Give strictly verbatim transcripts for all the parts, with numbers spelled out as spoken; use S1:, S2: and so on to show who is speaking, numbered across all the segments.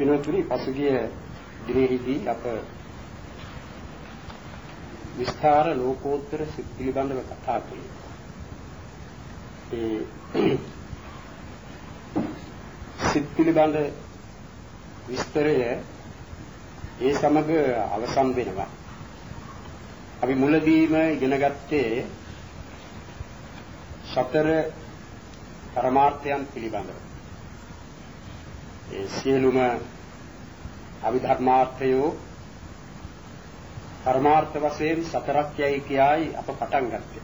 S1: පින්වත්නි පසුගිය දිනෙහිදී අප විස්තර ලෝකෝත්තර සිත් පිළිබඳව කතා කළේ. ඒ සිත් පිළිබඳ විස්තරය ඒ සමග අවසන් වෙනවා. අපි මුලදීම ඉගෙන ගත්තේ සතර පරමාර්ථයන් පිළිබඳව. ඒ සියලුම අභිධර්මාර්ථයෝ පරමාර්ථ වශයෙන් සතරක් යයි කියයි අප පටන් ගත්තේ.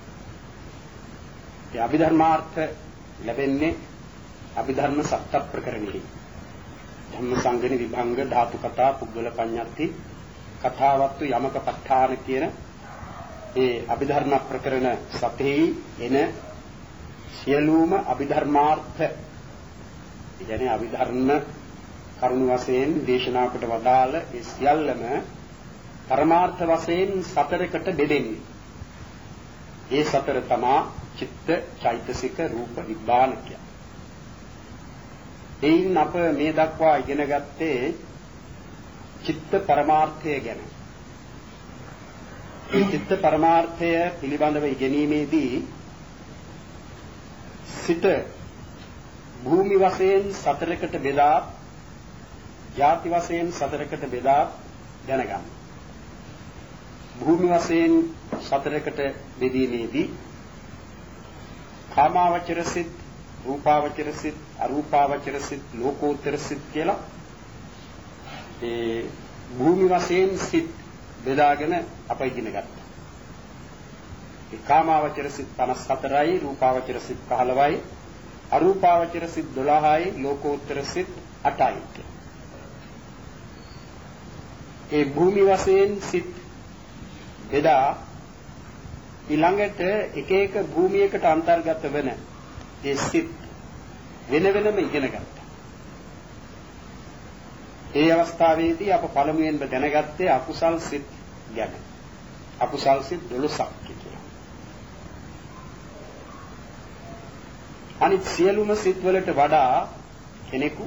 S1: ඒ අභිධර්මාර්ථ ලැබෙන්නේ අභිධර්ම සත්‍ය ප්‍රකරණෙහි. ධම්ම සංගණි විභංග ධාතු කතා පුද්ගල පඤ්ඤාති කතාවත්තු යමක ප ဋ ාණ කියන ඒ අභිධර්ම ප්‍රකරණ සතෙහි එන සියලුම අභිධර්මාර්ථ කියන්නේ අභිධර්ම කරුණු වශයෙන් දේශනා කොට වදාළ ඒ සියල්ලම පරමාර්ථ වශයෙන් සතරකට බෙදෙන්නේ. ඒ සතර තමා චිත්ත, චෛතසික, රූප, නිබ්බාන කිය. එයින් අප මේ දක්වා ඉගෙන ගත්තේ චිත්ත පරමාර්ථය ගැන. මේ චිත්ත පරමාර්ථය පිළිබඳව ඉගෙනීමේදී සිත භූමි වශයෙන් සතරකට බෙදා, ಜಾති වශයෙන් සතරකට බෙදා දැනගන්න. භූමි වශයෙන් සතරකට බෙදීමේදී කාමාවචර සිත්, රූපාවචර සිත්, අරූපාවචර සිත්, ලෝකෝත්තර සිත් කියලා ඒ භූමි වශයෙන් සිත් බෙදාගෙන අප ඉගෙන ගත්තා. ඒ කාමාවචර සිත් පනස් හතරයි, රූපාවචර සිත් පහළොවයි, අරූපාවචර සිත් දොළහයි, ලෝකෝත්තර සිත් අටයි. ඒ භූමි වශයෙන් සිත් බෙදා ඊළඟට එක එක භූමියකට අන්තර්ගත වෙන ඒ සිත් වෙන වෙනම ඉගෙන ගත්තා. ඒ අවස්ථාවේදී අප පළමුවෙන්ම දැනගත්තේ අකුසල් සිත් ගැන. අකුසල් සිත් දොළොසක් කියලා. අනිත් සියලුම සිත් වලට වඩා කෙනෙකු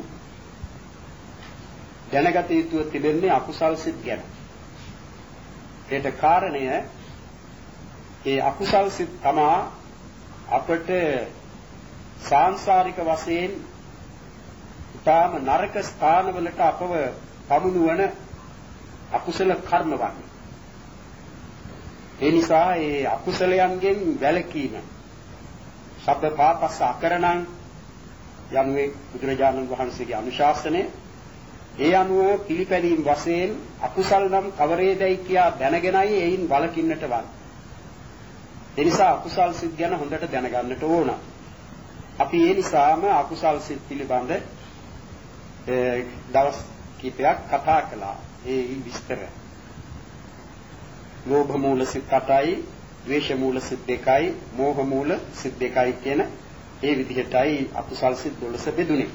S1: දැනගත යුතු තිබෙන්නේ අකුසල් සිත් ගැන. ඒට කාරණය ඒ අකුසල් සිත් තමා අපට සාංශාරික වශයෙන් ඊටාම නරක ස්ථානවලට අපව පමුණුවන අකුසල කර්ම වන්නේ. ඒ නිසා ඒ අකුසලයන්ගෙන් වැළකීම සබ්බ පාපස්ස අකරණං යනුවේ බුදුරජාණන් වහන්සේගේ අනුශාසනය. ඒ අනුව පිළිපැදීම් වශයෙන් අකුසල් නම් කවරේදයි කියා දැනගෙනයි එයින් වළකින්නට වන්නේ. ඒ නිසා අකුසල් සිත් ගැන හොඳට දැනගන්නට ඕන. අපි ඒ නිසාම අකුසල් සිත් පිළිබඳ දවස් කිහිපයක් කතා කළා. ඒ විස්තර. ලෝභ මූල සිත් අටයි, ද්වේෂ මූල සිත් දෙකයි, මෝහ මූල සිත් දෙකයි කියන ඒ විදිහටයි අකුසල් සිත් දොළොස් බෙදුනේ.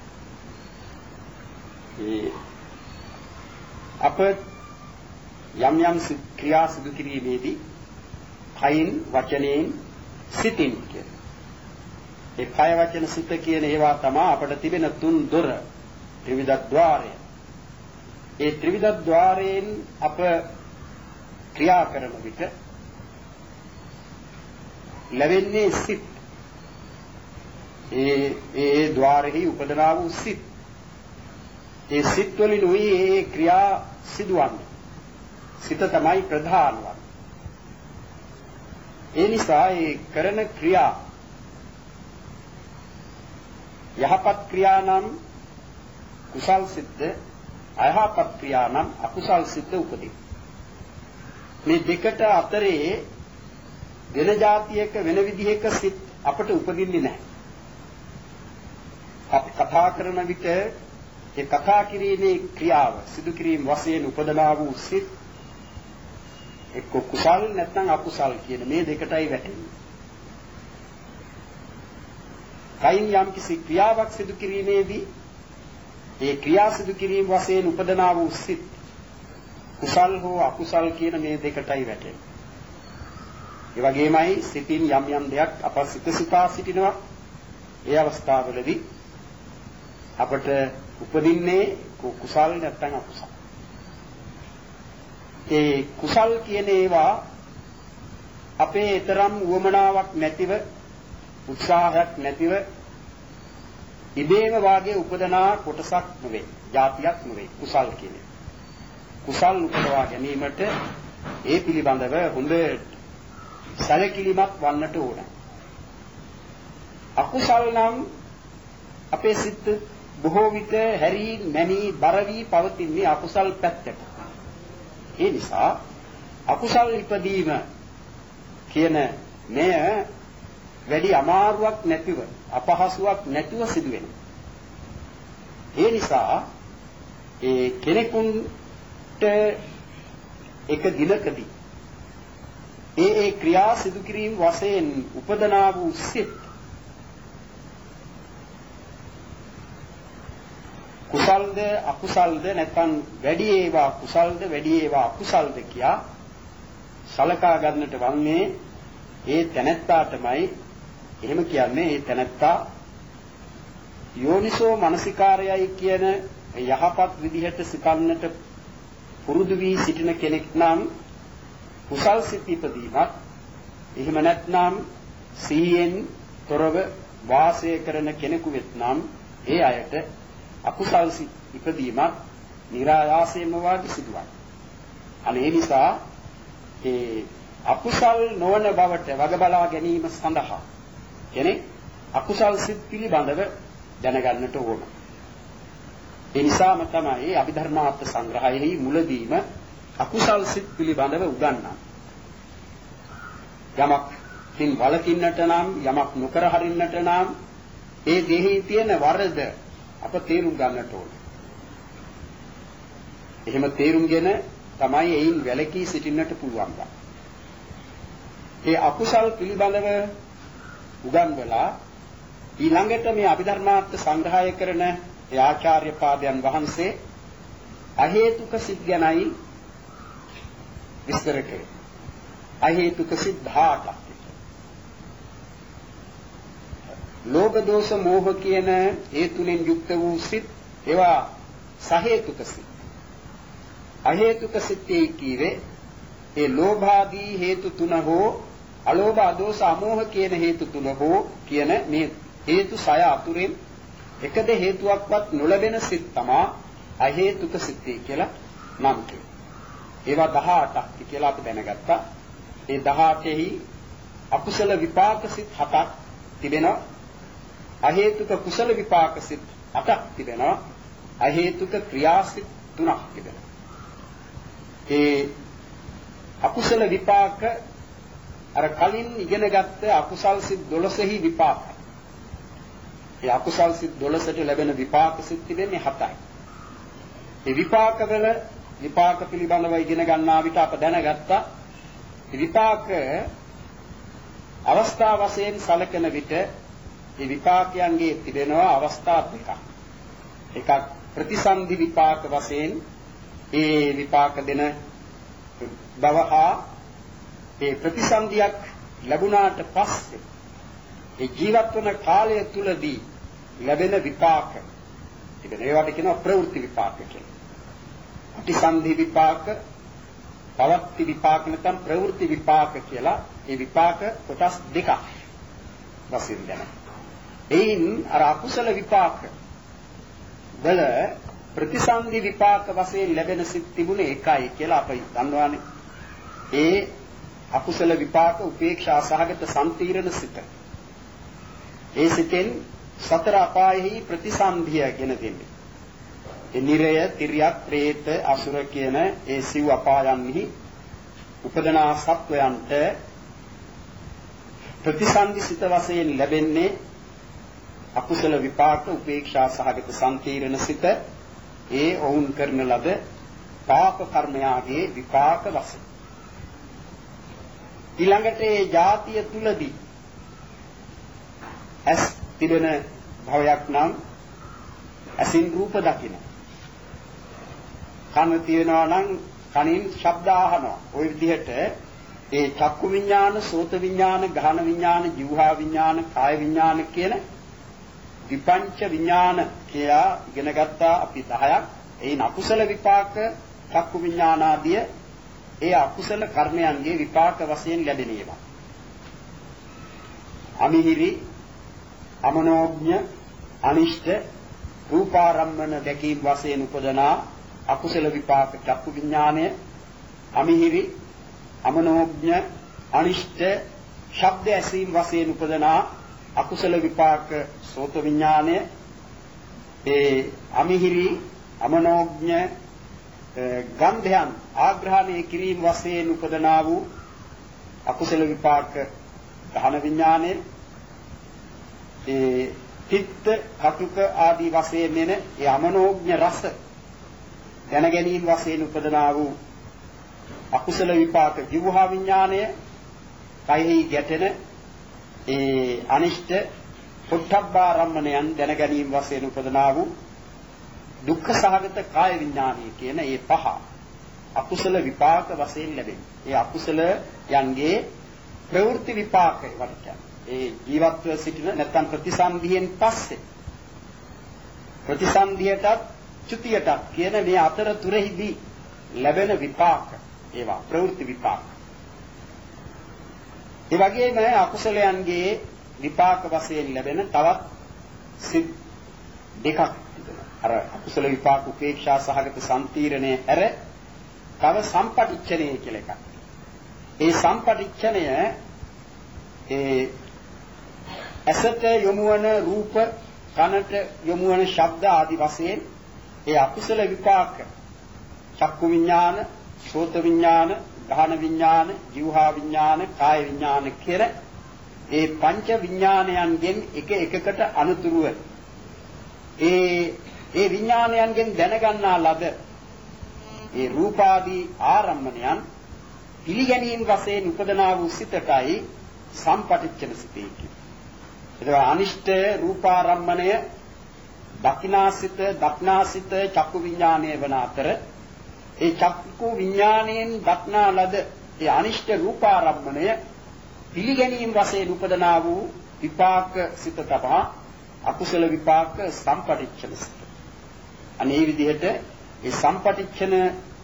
S1: ඒ අප යම් යම් ක්‍රියා සිදු කිරීමේදී කයින්, වචනයෙන්, සිතින් කියන ඒ කය වචන සිත කියන ඒවා තමයි අපට තිබෙන තුන් දොර, ත්‍රිවිධ ద్వාරය. ඒ ත්‍රිවිධ ద్వාරයෙන් අප ක්‍රියා කරන විට ලැබෙන්නේ සිත්. ඒ ඒ ద్వාරෙහි උපදනා වූ සිත්. ඒ සිත් වලින් උයි ඒ ක්‍රියා සිදුවන්නේ. සිත තමයි ප්‍රධාන වන්නේ. ඒ නිසා ඒ කරන ක්‍රියා යහපත් ක්‍රියා නම් කුසල් සිද්ද, අයහපත් ක්‍රියා නම් අකුසල් සිද්ද උපදී. මේ දෙකට අතරේ වෙන જાතියක වෙන විදිහක සිත් අපට උපදින්නේ නැහැ. අපි කතා කරන විට ඒ කතා කිරීමේ ක්‍රියාව සිදු කිරීම වශයෙන් උපදනා වූ සිත් එක්ක කුසල් නැත්නම් අකුසල් කියන මේ දෙකටයි වැටෙන්නේ. කයින් යම් කිසි ක්‍රියාවක් සිදු කිරීමේදී ඒ ක්‍රියා සිදු කිරීම වශයෙන් උපදනා වූ සිත් කුසල් හෝ අකුසල් කියන මේ දෙකටයි වැටෙන්නේ. ඒ වගේමයි සිතින් යම් යම් දෙයක් අප සිත සිතා සිටිනවා. ඒ අවස්ථාවවලදී අපට උපදින්නේ කුසල් නැත්නම් අකුසල්. ඒ කුසල් කියන ඒවා අපේ තරම් උවමනාවක් නැතිව උත්සාහයක් නැතිව ඉබේම වාගේ උපදනා කොටසක් නෙවෙයි, જાතියක් නෙවෙයි කුසල් කියන්නේ. කුසල් උපදවා ගැනීමට ඒ පිළිබඳව හොඳ සැලකිලිමත් වන්නට ඕන. අකුසල් නම් අපේ සිත් බොහෝ විට හැරී නැමී බර වී පවතින්නේ අකුසල් පැත්තට. ඒ නිසා අකුසල් ඉපදීම කියන මෙය වැඩි අමාරුවක් නැතිව අපහසුයක් නැතිව සිදු වෙනවා. ඒ නිසා ඒ කෙනෙකුට එක දිනකදී ඒ ඒ ක්‍රියා සිදු කිරීම වශයෙන් උපදනා වූ සිත් කුසල්ද අකුසල්ද නැත්නම් වැඩි ඒවා කුසල්ද වැඩි ඒවා අකුසල්ද කියා සලකා ගන්නට වන්නේ ඒ තැනැත්තාටමයි. එහෙම කියන්නේ ඒ තැනැත්තා යෝනිසෝ මනසිකාරයයි කියන යහපත් විදිහට සිතන්නට පුරුදු වී සිටින කෙනෙක් නම් කුසල් සිත් ඉපදීමත්, එහෙම නැත්නම් සීයෙන් තොරව වාසය කරන කෙනෙකු වෙත්නම් ඒ අයට අකුසල් සිත් ඉපදීමත් નિરાයාසයෙන්ම වාගේ සිදුවයි. අනේ නිසා ඒ අකුසල් නොවන බවට වග බලා ගැනීම සඳහා කෙනෙක් අකුසල් සිත් පිළිබඳව දැනගන්නට ඕන. ඒ නිසාම තමයි අභිධර්මාර්ථ සංග්‍රහයෙහි මුලදීම අකුසල් සිත් පිළිබඳව උගන්වන්නේ. යමක් තින් වලකින්නට නම් යමක් නොකර හරින්නට නම් ඒ දෙහි තියෙන වරද අප තේරුම් ගන්නට ඕන. එහෙම තේරුම්ගෙන තමයි එයින් වැළකී සිටින්නට පුළුවන්. ඒ අකුසල් පිළිබඳව උගන්වලා ඊළඟට මේ අභිධර්මාර්ථ සංග්‍රහය කරන ඒ ආචාර්ය පාදයන් වහන්සේ අහේතුක සිත් ගැනයි විස්තර කළේ. අහේතුක සිත් දහඅටක්. ලෝභ දෝෂ මෝහ කියන ඒ තුනෙන් යුක්ත වූ සිත් ඒවා සහේතුක සිත්. අහේතුක සිත්යි කීවේ ඒ ලෝභාදී හේතු තුන හෝ අලෝභ අදෝස අමෝහ කියන හේතු තුන හෝ කියන මේ හේතු සය අතුරෙන් එකද හේතුවක්වත් නොලැබෙන සිත් තමා අහේතුක සිත්යි කියලා නම් කියනවා. ඒවා දහඅටක් කියලා අපි දැනගත්තා. ඒ දහඅටෙහි අකුසල විපාක සිත් හතක් තිබෙනවා. අහේතුක කුසල විපාක සිත් අටක් තිබෙනවා. අහේතුක ක්‍රියා සිත් තුනක් තිබෙනවා. ඒ අකුසල විපාක අර කලින් ඉගෙනගත්ත අකුසල් සිත් දොළොසෙහි විපාක. ඒ අකුසල් සිත් දොළොසට ලැබෙන විපාක සිත් තිබෙන්නේ හතයි. ඒ විපාකවල විපාක පිළිබඳව ඉගෙන ගන්නා විට අප දැනගත්තා විපාක අවස්ථා වශයෙන් සැලකෙන විට මේ විපාකයන්ගේ තිබෙනවා අවස්ථා දෙකක්. එකක් ප්‍රතිසන්දි විපාක වශයෙන් ඒ විපාක දෙන බව හා ඒ ප්‍රතිසන්දියක් ලැබුණාට පස්සේ ඒ ජීවත් වන කාලය තුලදී ලැබෙන විපාක තිබෙන ඒවට කියනවා ප්‍රවෘත්ති විපාක කියලා. ප්‍රතිසන්දි විපාක, පවත්ති විපාක නැත්නම් ප්‍රවෘත්ති විපාක කියලා ඒ විපාක කොටස් දෙකක් වශයෙන් දැනෙනවා. එයින් අර අකුසල විපාක වල ප්‍රතිසන්දි විපාක වශයෙන් ලැබෙන සිත් තිබුණේ එකයි කියලා අපි දන්නවානේ. ඒ අකුසල විපාක උපේක්ෂා සහගත සම්තීරණ සිත. ඒ සිතෙන් සතර අපායෙහි ප්‍රතිසන්දිය ගෙන දෙන්නේ. ඒ නිරය, තිරියක්, പ്രേත, අසුර කියන ඒ සිව් අපායන්හි උපදනා සත්වයන්ට ප්‍රතිසන්දි සිත වශයෙන් ලැබෙන්නේ අකුසල විපාක උපේක්ෂා සහගත සම්තීරණ සිත. ඒ ඔවුන් කරන ලද පාප කර්මයාගේ විපාක වශයෙන්. ඊළඟට ඒ જાතිය තුලදී ඇස් තිබෙන භවයක් නම් ඇසින් රූප දකින්න. කන තියෙනවා නම් කනින් ශබ්ද අහනවා. ওই විදිහට ඒ චක්කු විඥාන, සෝත විඥාන, ගාහන විඥාන, જીවහා විඥාන, කාය විඥාන කියන විපංච විඥාන කියලා ඉගෙන ගත්තා අපි දහයක්. එයින් අකුසල විපාක චක්කු විඥානාදිය ඒ අකුසල කර්මයන්ගේ විපාක වශයෙන් ලැබෙන ඒවා. අමිහිරි, අමනෝඥ, අනිෂ්ඨ, රූපාරම්මන දැකීම් වශයෙන් උපදනා අකුසල විපාක චක්කු විඥානය, අමිහිරි, අමනෝඥ, අනිෂ්ඨ, ශබ්ද ඇසීම් වශයෙන් උපදනා අකුසල විපාක සෝත විඥානය, ඒ අමිහිරි, අමනෝඥ ගන්ධයන් ආග්‍රහණය කිරීම වශයෙන් උපදනා වූ අකුසල විපාක ගහන විඥානය, ඒ තිත්ත කටුක ආදී වශයෙන් එන ඒ අමනෝඥ රස දැන ගැනීම වශයෙන් උපදනා වූ අකුසල විපාක ජීවහා විඥානය, කයෙහි ගැටෙන ඒ අනිෂ්ඨ පොට්ටබ්බාරම්මණයන් දැන ගැනීම වශයෙන් උපදනා වූ දුක්ඛ සහගත කාය විඥානය කියන මේ පහ අකුසල විපාක වශයෙන් ලැබෙනවා. ඒ අකුසල යන්ගේ ප්‍රවෘත්ති විපාකය වඩ ඒ ජීවත්ව සිටින නැත්නම් ප්‍රතිසන්දියෙන් පස්සේ ප්‍රතිසන්දියටත් චුතියටත් කියන මේ අතරතුරෙහිදී ලැබෙන විපාක ඒවා ප්‍රවෘත්ති විපාක. ඒ වගේම අකුසලයන්ගේ විපාක වශයෙන් ලැබෙන තවත් සිත් දෙකක් තිබෙනවා. අර අකුසල විපාක උපේක්ෂා සහගත සම්තිරණය ඇර තව සම්පටිච්ඡනය කියලා එකක්. ඒ සම්පටිච්ඡනය ඒ ඇසට යොමු වන රූප, කනට යොමු වන ශබ්ද ආදී වශයෙන් ඒ අකුසල විපාක චක්කු විඥාන, සෝත විඥාන, ගහන විඥාන, જીවහා විඥාන, කාය විඥාන කියන ඒ පංච විඥානයන්ගෙන් එක එකකට අනුතුරුව ඒ ඒ විඥානයන්ගෙන් දැනගන්නා ලද ඒ රූපාදී ආරම්මණයන් පිළිගැනීම වශයෙන් උපදනා වූ සිතටයි සම්පටිච්ඡන සිතේ කියන්නේ. ඒක අනිෂ්ඨ රූපාරම්මණය දක්නාසිත දක්නාසිත චක්කු විඥානයේ වන අතර ඒ චක්කු විඥාණයෙන් දක්නා ලද ඒ අනිෂ්ඨ රූපාරම්මණය පිළිගැනීම වශයෙන් උපදනා වූ විපාක සිත තමයි අකුසල විපාක සම්පටිච්ඡන සිත. අනේ විදිහට ඒ සම්පටිච්ඡන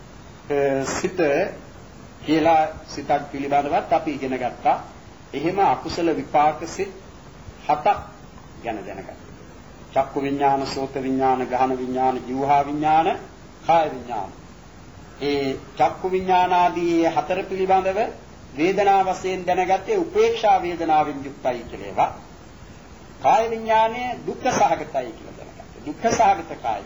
S1: සිත කියලා සිතක් පිළිබඳවත් අපි ඉගෙන ගත්තා. එහෙම අකුසල විපාක සිත් හතක් ගැන දැනගත්තා. චක්කු විඥාන, සෝත විඥාන, ගහන විඥාන, જીවහා විඥාන, කාය විඥාන. ඒ චක්කු විඥාන ආදී හතර පිළිබඳව වේදනා වශයෙන් දැනගත්තේ උපේක්ෂා වේදනාවෙන් යුක්තයි කියලා ඒවා. කාය විඥානය දුක්ඛ සහගතයි කියලා දැනගත්තා. දුක්ඛ සහගත කාය.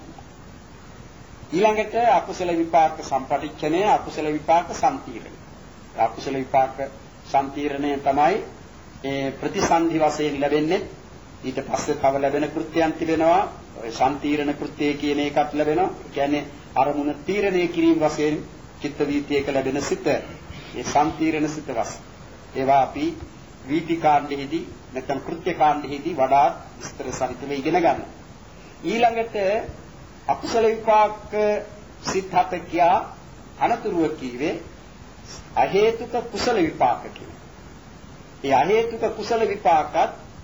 S1: ඊළඟට අකුසල විපාක සම්පටිච්ඡනය, අකුසල විපාක සම්තිරණය. අකුසල විපාක සම්තිරණය තමයි ඒ ප්‍රතිසන්ධි වශයෙන් ලැබෙන්නේ. ඊට පස්සේ තව ලැබෙන කෘත්‍යයන් තිබෙනවා. ඔය සම්තිරණ කෘත්‍යය කියන එකත් ලැබෙනවා. ඒ කියන්නේ අරමුණ තීරණය කිරීම වශයෙන් චිත්ත වීතියක ලැබෙන සිත. ඒ සම්තිරණ සිත වශයෙන්. ඒවා අපි වීති කාණ්ඩෙහිදී නැත්නම් කෘත්‍ය කාණ්ඩෙහිදී වඩා විස්තර සහිතව ඉගෙන ගන්නවා. ඊළඟට අකුසල විපාක සිත හත කියා අනතුරුව කීවේ අහේතුක කුසල විපාක කියලා. ඒ අහේතුක කුසල විපාකත්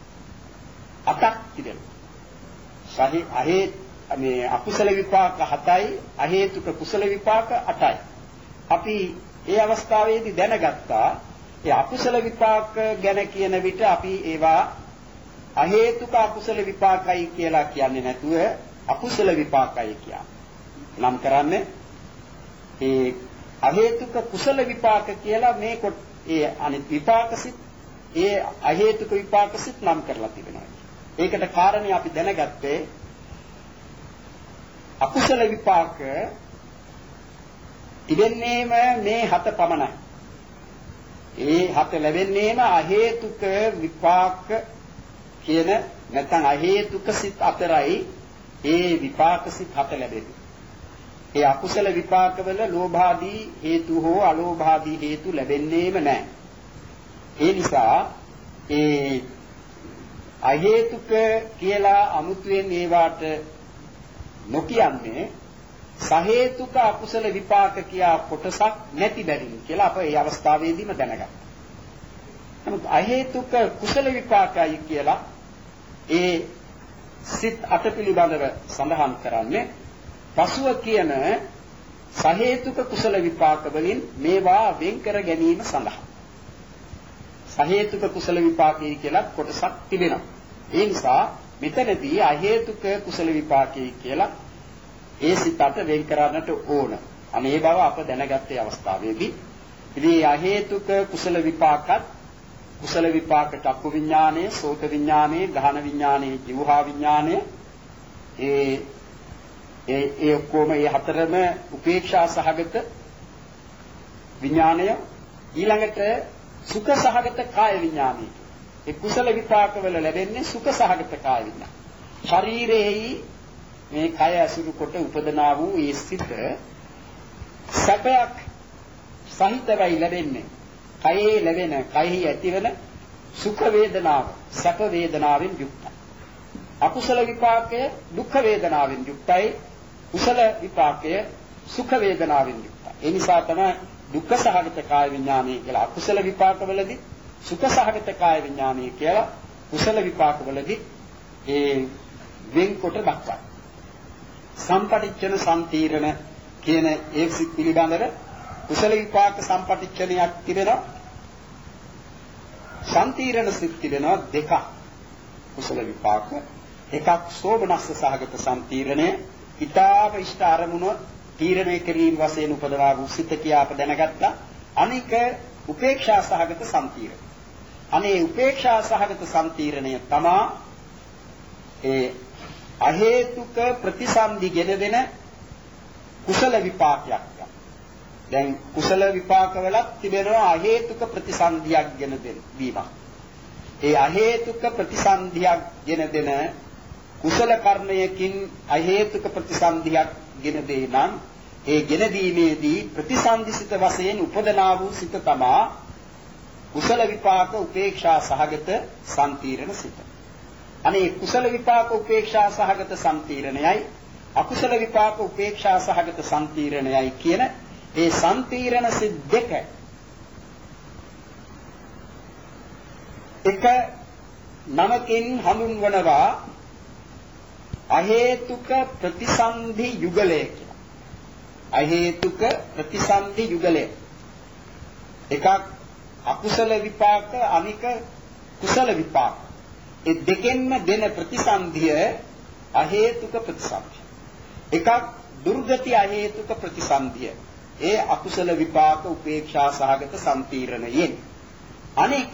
S1: අටක් තිබෙනවා. සහි අහේ මේ අකුසල විපාක හතයි, අහේතුක කුසල විපාක අටයි. අපි ඒ අවස්ථාවේදී දැනගත්තා ඒ අකුසල විපාක ගැන කියන විට අපි ඒවා අහේතුක අකුසල විපාකයි කියලා කියන්නේ නැතුව අකුසල විපාකයි කියන්නේ. නම් කරන්නේ ඒ අහේතුක කුසල විපාක කියලා මේ ඒ අනිත් විපාකසිත ඒ අහේතුක විපාකසිත නම් කරලා තිබෙනවා. ඒකට කාරණේ අපි දැනගත්තේ අකුසල විපාක තිබෙන්නේම මේ හත පමණයි. ඒ හත ලැබෙන්නේම අහේතුක විපාක කියන නැත්නම් අහේතුක සිත් අතරයි ඒ විපාක සිත් හත ලැබෙන්නේ. ඒ අකුසල විපාකවල ලෝභාදී හේතු හෝ අලෝභාදී හේතු ලැබෙන්නේම නැහැ. ඒ නිසා ඒ අහේතුක කියලා අමුතුවෙන් ඒවට නොකියන්නේ සහේතුක අකුසල විපාක කියා කොටසක් නැති බැරින් කියලා අප ඒ අවස්ථාවේදීම දැනගත්තා. නමුත් අහේතුක කුසල විපාකයි කියලා ඒ සිත් අට පිළිබඳව සඳහන් කරන්නේ පසුව කියන සහේතුක කුසල විපාක වලින් මේවා වෙන් කර ගැනීම සඳහා සහේතුක කුසල විපාකයේ කියලා කොටසක් තිබෙනවා. ඒ නිසා මෙතනදී අහේතුක කුසල විපාකයේ කියලා ඒ සිතට වෙන් කරන්නට ඕන. අනේ බව අප දැනගත්තේ අවස්ථාවේදී ඉතින් අහේතුක කුසල විපාකත් කුසල විපාක චක්කු විඥානය, සෝත විඥානය, ගහන විඥානය, ජීවහා විඥානය ඒ ඒ ඒ ඔක්කොම මේ හතරම උපේක්ෂා සහගත විඥානය. ඊළඟට සුඛ සහගත කාය විඥානය. ඒ කුසල විපාක වල ලැබෙන්නේ සුඛ සහගත කාය විඥාන. ශරීරයේහි මේ කය අසුරු කොට උපදනා වූ ඒ සිත සැපයක් සහිතවයි ලැබෙන්නේ. කයේ ලැබෙන, කයෙහි ඇතිවන සුඛ වේදනාව සැප වේදනාවෙන් යුක්තයි. අකුසල විපාකය දුක්ඛ වේදනාවෙන් යුක්තයි. කුසල විපාකය සුඛ වේදනාවෙන් යුක්තයි. ඒ නිසා තමයි දුක්ඛ සහගත කාය විඥානය කියලා අකුසල විපාකවලදී, සුඛ සහගත කාය විඥානය කියලා කුසල විපාකවලදී ඒ වෙන්කොට දක්වනවා. සම්පටිච්ඡන සම්තීරණ කියන ඒ සිත් පිළිබඳව කුසල විපාක සම්පටිච්ඡනයක් තිබෙනවා. සම්තීරණ සිත් තිබෙනවා දෙකක්. කුසල විපාක එකක් සෝමනස්ස සහගත සම්තීරණය, ඊටාව ඉෂ්ඨ අරමුණ තීරණය කිරීම වශයෙන් උපදවා වූ සිත කියා අප දැනගත්තා. අනික උපේක්ෂා සහගත සම්තීරණය. අනේ උපේක්ෂා සහගත සම්තීරණය තමා ඒ අහේතුක ප්‍රතිසන්දි ගෙන දෙන කුසල විපාකයක්. දැන් කුසල විපාකවලත් තිබෙනවා අහේතුක ප්‍රතිසන්දියක් ගෙන දෙන වීමක්. ඒ අහේතුක ප්‍රතිසන්දියක් ගෙන දෙන කුසල කර්මයකින් අහේතුක ප්‍රතිසන්දියක් ගෙන දේ නම් ඒ ගෙන දීමේදී ප්‍රතිසන්දිසිත වශයෙන් උපදනා වූ සිත තමා කුසල විපාක උපේක්ෂා සහගත සම්තීරණ සිත. අනේ කුසල විපාක උපේක්ෂා සහගත සම්තීරණයයි අකුසල විපාක උපේක්ෂා සහගත සම්තීරණයයි කියන ඒ සම්තීරණ සිත් දෙක එක නමකින් හඳුන්වනවා අහේතුක ප්‍රතිසන්ධි යුගලය කියලා. අහේතුක ප්‍රතිසන්ධි යුගලය. එකක් අකුසල විපාක, අනික කුසල විපාක. ඒ දෙකෙන්ම දෙන ප්‍රතිසන්ධිය අහේතුක ප්‍රතිසන්ධිය. එකක් දුර්ගති අහේතුක ප්‍රතිසන්ධිය. ඒ අකුසල විපාක උපේක්ෂා සහගත සම්තීරණයෙන්. අනික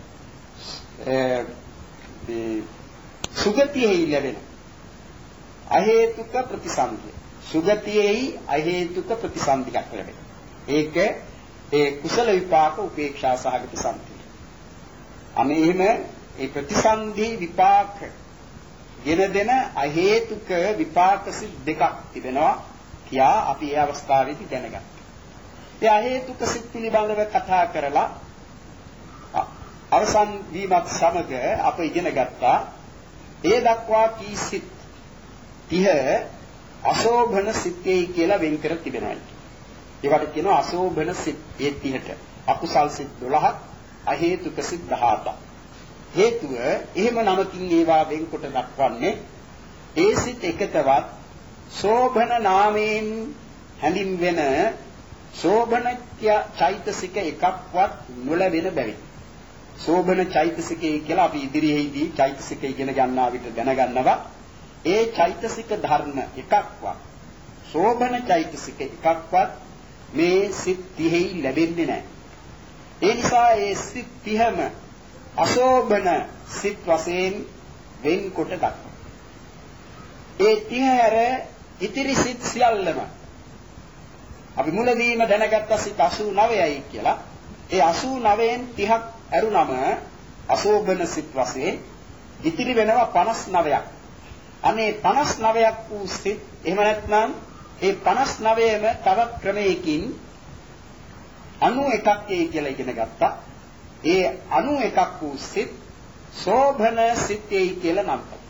S1: සුගතියෙහි ලැබෙන අහේතුක ප්‍රතිසන්ධිය. සුගතියෙහි අහේතුක ප්‍රතිසන්ධියක් ලැබෙන. ඒක ඒ කුසල විපාක උපේක්ෂා සහගත සම්තීරණය. අනේ එහෙම ඒ ප්‍රතිසන්ධි විපාක ගෙන දෙන අහේතුක විපාක සිත් දෙකක් තිබෙනවා කියා අපි ඒ අවස්ථාවේදී දැනගත්තා. ඒ අහේතුක සිත් පිළිබඳව කතා කරලා අවසන් වීමත් සමග අප ඉගෙන ගත්තා ඒ දක්වා කී සිත් තිහ අශෝභන සිත්යි කියලා වෙන් කර තිබෙනවා. ඒවට කියනවා අශෝභන සිත්. ඒ තිහට අකුසල් සිත් දොළහක්, අහේතුක සිත් දහඅටක්. හේතුව එහෙම නමකින් ඒවා වෙන්කොට දක්වන්නේ ඒ සිත් එකතවත් ශෝභන නාමයෙන් හැඳින්වෙන ශෝභන චෛතසික එකක්වත් නොලැබෙන බැවින්. ශෝභන චෛතසිකය කියලා අපි ඉදිරියේදී චෛතසික ඉගෙන ගන්නා විට දැනගන්නවා. ඒ චෛතසික ධර්ම එකක්වත් ශෝභන චෛතසික එකක්වත් මේ සිත් තිහෙහි ලැබෙන්නේ නැහැ. ඒ නිසා ඒ සිත් තිහම අශෝභන සිත් වශයෙන් වෙන්කොට දක්වනවා. ඒ තිහ හැර ඉතිරි සිත් සියල්ලම අපි මුලදීම දැනගත්ත සිත් අසූ නවයයි කියලා. ඒ අසූ නවයෙන් තිහක් ඇරුණම අශෝභන සිත් වශයෙන් ඉතිරි වෙනවා පනස් නවයක්. අනේ පනස් නවයක් වූ සිත් එහෙම නැත්නම් ඒ පනස් නවයම තවත් ක්‍රමයකින් අනූ එකක් කියලා ඉගෙන ගත්තා. ඒ අනූ එකක් වූ සිත් ශෝභන සිත්යි කියලා නම් කරනවා.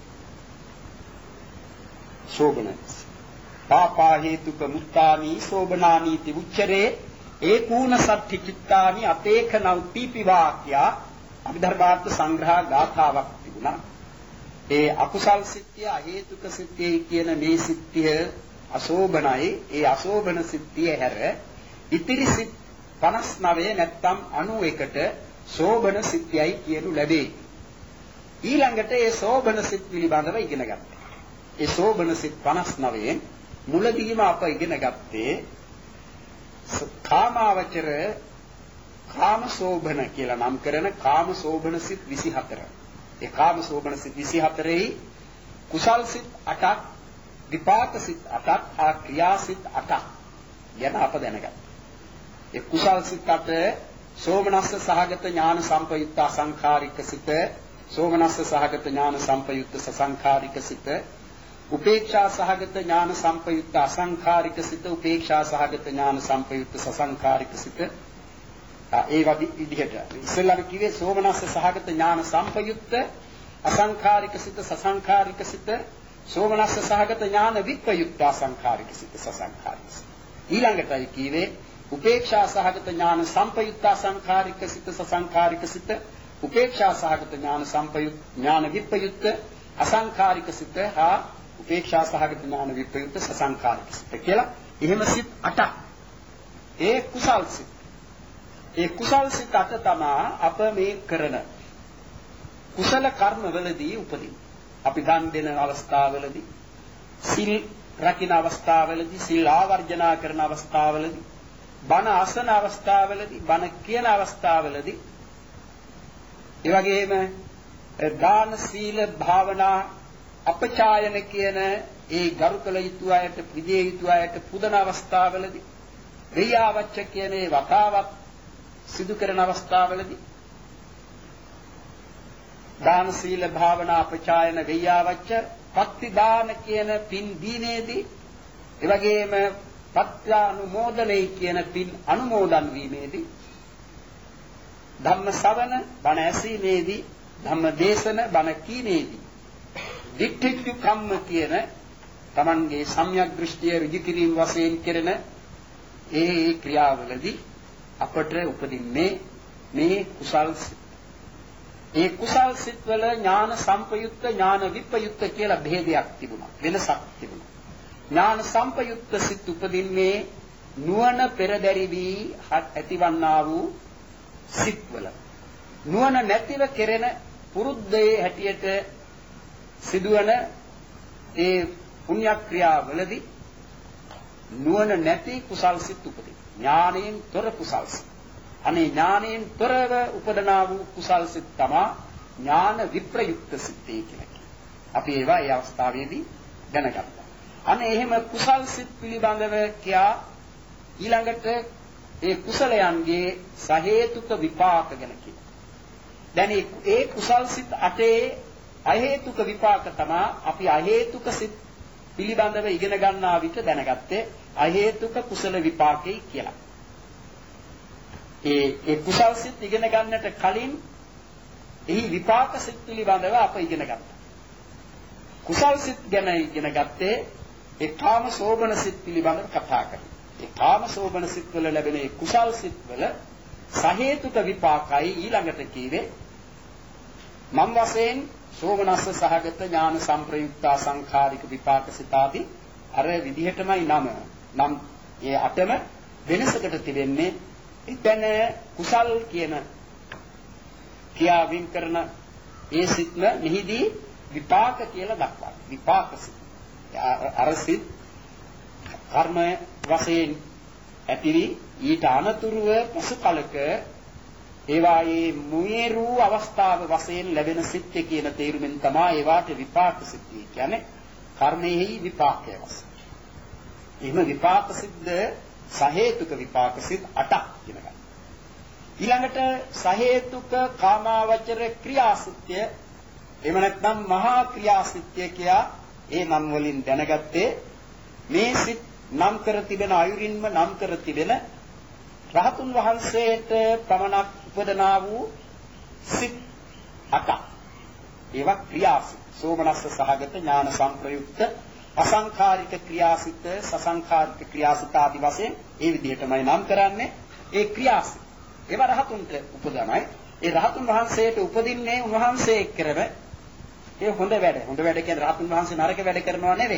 S1: ශෝභන පාපා හේතුක මුත්තානි ශෝභනානි තිඋච්චරේ ඒකූණ සත්‍ති චිත්තානි අපේක නෞපීපි වාක්‍යා අභිධර්මාර්ථ සංග්‍රහ ගාථාවක් තිබුණා. ඒ අකුසල් සිත්ය අහේතුක සිත්ය කියන මේ සිත්ය අශෝභනයි. ඒ අශෝභන සිත්තිය හැර ඉතිරි සිත් පනස් නවය නැත්නම් අනූ එකට ශෝභන සිත්යයි කියනු ලැබේ. ඊළඟට ඒ ශෝභන සිත් පිළිබඳව ඉගෙන ගත්තා. ඒ ශෝභන සිත් පනස් නවයෙන් මුලදීම අප ඉගෙන ගත්තේ කාමාවචර කාම ශෝභන කියලා නම් කරන කාම ශෝභන සිත් විසිහතර. ඒ කාම ශෝභන සිත් විසිහතරෙහි කුසල් සිත් අටක්, විපාක සිත් අටක්, හා ක්‍රියා සිත් අටක් ගැන අප දැනගත්තා. ඒ කුසල් සිත් අට සෝමනස්ස සහගත ඥාන සම්පයුක්ත අසංඛාරික සිත, සෝමනස්ස සහගත ඥාන සම්පයුක්ත සසංඛාරික සිත, උපේක්ෂා සහගත ඥාන සම්පයුක්ත අසංඛාරික සිත, උපේක්ෂා සහගත ඥාන සම්පයුක්ත සසංඛාරික සිත. ඒ විදිහට ඉස්සෙල්ලාම කිව්වේ සෝමනස්ස සහගත ඥාන සම්පයුක්ත අසංඛාරික සිත, සසංඛාරික සිත, සෝමනස්ස සහගත ඥාන විප්‍රයුක්ත අසංඛාරික සිත, සසංඛාරික සිත. ඊළඟටයි කිව්වේ උපේක්ෂා සහගත ඥාන සම්පයුක්ත අසංඛාරික සිත, සසංඛාරික සිත, උපේක්ෂා සහගත ඥාන සම්පයුක්ත ඥාන විප්‍රයුක්ත අසංඛාරික සිත, හා උපේක්ෂා සහගත ඥාන විප්‍රයුක්ත සසංඛාරික සිත කියලා. එහෙම සිත් අටක්. ඒ කුසල් සිත්. ඒ කුසල් සිත් අට තමයි අප මේ කරන කුසල කර්මවලදී උපදින. අපි දන් දෙන අවස්ථාවලදී, සිල් රකින්න අවස්ථාවලදී, සිල් ආවර්ජනා කරන අවස්ථාවලදී, බණ අසන අවස්ථාවලදී, බණ කියන අවස්ථාවලදී, ඒ වගේම දාන සීල භාවනා අපචායන කියන ඒ ගරුකල යුතු අයට, ප්‍රිදිය යුතු අයට පුදන අවස්ථාවලදී, වෙයාවච්ච කියන ඒ වතාවත් සිදු කරන අවස්ථාවලදී, දාන සීල භාවනා අපචායන වෙයාවච්ච පත්ති දාන කියන පින් දීමේදී, ඒ වගේම පත්‍යානුමෝදනයි කියන පින් අනුමෝදන් වීමේදී, ධම්ම ශ්‍රවණ බණ ඇසීමේදී, ධම්ම දේශන බණ කීමේදී, දික්ඨික්ඛු කම්ම කියන තමන්ගේ සම්‍යක් දෘෂ්ටිය ඍජු කිරීම වශයෙන් කෙරෙන ඒ ක්‍රියාවලදී අපට උපදින්නේ මේ කුසල් සිත්. ඒ කුසල් සිත් වල ඥාන සම්පයුක්ත ඥාන විප්‍රයුක්ත කියලා භේදයක් තිබුණා, වෙනසක් තිබුණා. ඥාන සම්පයුක්ත සිත් උපදින්නේ නුවණ පෙරදැරි වී ඇතිවන්නා වූ සිත්වල. නුවණ නැතිව කෙරෙන පුරුද්දේ හැටියට සිදුවන ඒ පුණ්‍ය ක්‍රියාවලදී නුවණ නැති කුසල් සිත් උපදින. ඥානයෙන් තොර කුසල් සිත්. අනේ ඥානයෙන් තොරව උපදනා වූ කුසල් සිත් තමයි ඥාන විප්‍රයුක්ත සිත්තේ කියලා කියන්නේ. අපි ඒවා ඒ අවස්ථාවේදී දැනගත්තා. අනේ එහෙම කුසල් සිත් පිළිබඳව කියා ඊළඟට ඒ කුසලයන්ගේ සහේතුක විපාක ගැන කියනවා. දැන් ඒ කුසල් සිත් අටේ අහේතුක විපාක තමයි අපි අහේතුක සිත් පිළිබඳව ඉගෙන ගන්නා විට දැනගත්තේ අහේතුක කුසල විපාකයි කියලා. ඒ ඒ කුසල් සිත් ඉගෙන ගන්නට කලින් එහි විපාක සිත් පිළිබඳව අප ඉගෙන ගත්තා. කුසල් සිත් ගැන ඉගෙන ගත්තේ ඒ කාම සෝබන සිත් පිළිබඳව කතා කරලා. ඒ කාම සෝබන සිත් වල ලැබෙන ඒ කුසල් සිත් වල සහේතුක විපාකයි ඊළඟට කීවේ මම් වශයෙන් සෝමනස්ස සහගත ඥාන සම්ප්‍රයුක්ත සංඛාරික විපාක සිත ආදී අර විදිහටමයි නම. නම් ඒ අටම වෙනසකට තිබෙන්නේ එතන කුසල් කියන කියාවින් කරන ඒ සිත්ම නිහිදී විපාක කියලා දක්වනවා. විපාක සිත්. අර සිත් කර්ම වශයෙන් ඇතිවි ඊට අනතුරුව පසු කලක ඒවායේ මුයේරු අවස්ථාව වශයෙන් ලැබෙන සිත් කියන තේරුමෙන් තමයි ඒවාට විපාක සිත් කියන්නේ. කර්මෙහි විපාකය වශයෙන්. එහෙම විපාක සිද්ද සහේතුක විපාක සිත් අටක් කියනවා. ඊළඟට සහේතුක කාමාවචර ක්‍රියාසිතය එහෙම නැත්නම් මහා ක්‍රියාසිතය කියා ඒ නම් වලින් දැනගත්තේ මේ සිත් නම් කර තිබෙන අයුරින්ම නම් කර තිබෙන රහතුන් වහන්සේට පමණක් උපදනා වූ සිත් අටක්. ඒවා ක්‍රියාසිත. සෝමනස්ස සහගත ඥාන සම්ප්‍රයුක්ත අසංඛාරික ක්‍රියාසිත, සසංඛාරික ක්‍රියාසිත ආදී වශයෙන් ඒ විදිහටමයි නම් කරන්නේ. ඒ ක්‍රියාසිත. ඒවා රහතුන්ට උපදනයි. ඒ රහතුන් වහන්සේට උපදින්නේ උන්වහන්සේ කරන ඒ හොඳ වැඩ. හොඳ වැඩ කියන්නේ රහතුන් වහන්සේ නරක වැඩ කරනවා නෙවෙයි.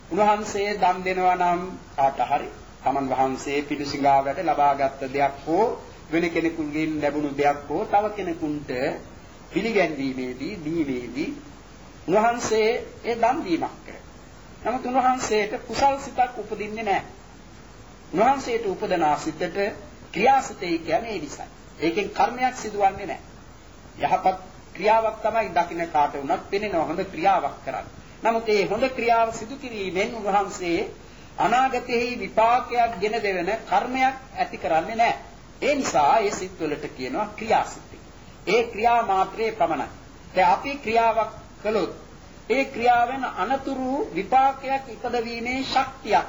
S1: උන්වහන්සේ දන් දෙනවා නම් කාට හරි තමන් වහන්සේ පිළිසිඟාවට ලබාගත් දෙයක් හෝ වෙන කෙනෙකුගෙන් ලැබුණු දෙයක් හෝ තව කෙනෙකුට පිළිගැන්වීමේදී දීමේදී උන්වහන්සේ ඒ දන් දීමක් කරනවා. නමුත් උන්වහන්සේට කුසල් සිතක් උපදින්නේ නැහැ. උන්වහන්සේට උපදනා සිතට ක්‍රියාසිතේ කියන්නේ ඒ නිසා. ඒකෙන් කර්මයක් සිදුවන්නේ නැහැ. යහපත් ක්‍රියාවක් තමයි දකින්න කාට වුණත් පෙනෙන හොඳ ක්‍රියාවක් කරන්නේ. නමුත් මේ හොඳ ක්‍රියාව සිදු කිරීමෙන් උන්වහන්සේ අනාගතයේ විපාකයක් ගෙන දෙවන කර්මයක් ඇති කරන්නේ නැහැ. ඒ නිසා ඒ සිත්වලට කියනවා ක්‍රියාසිත. ඒ ක්‍රියා මාත්‍රේ පමණයි. දැන් අපි ක්‍රියාවක් කළොත් ඒ ක්‍රියාවෙන් අනතුරු විපාකයක් ඉපදවීමේ ශක්තියක්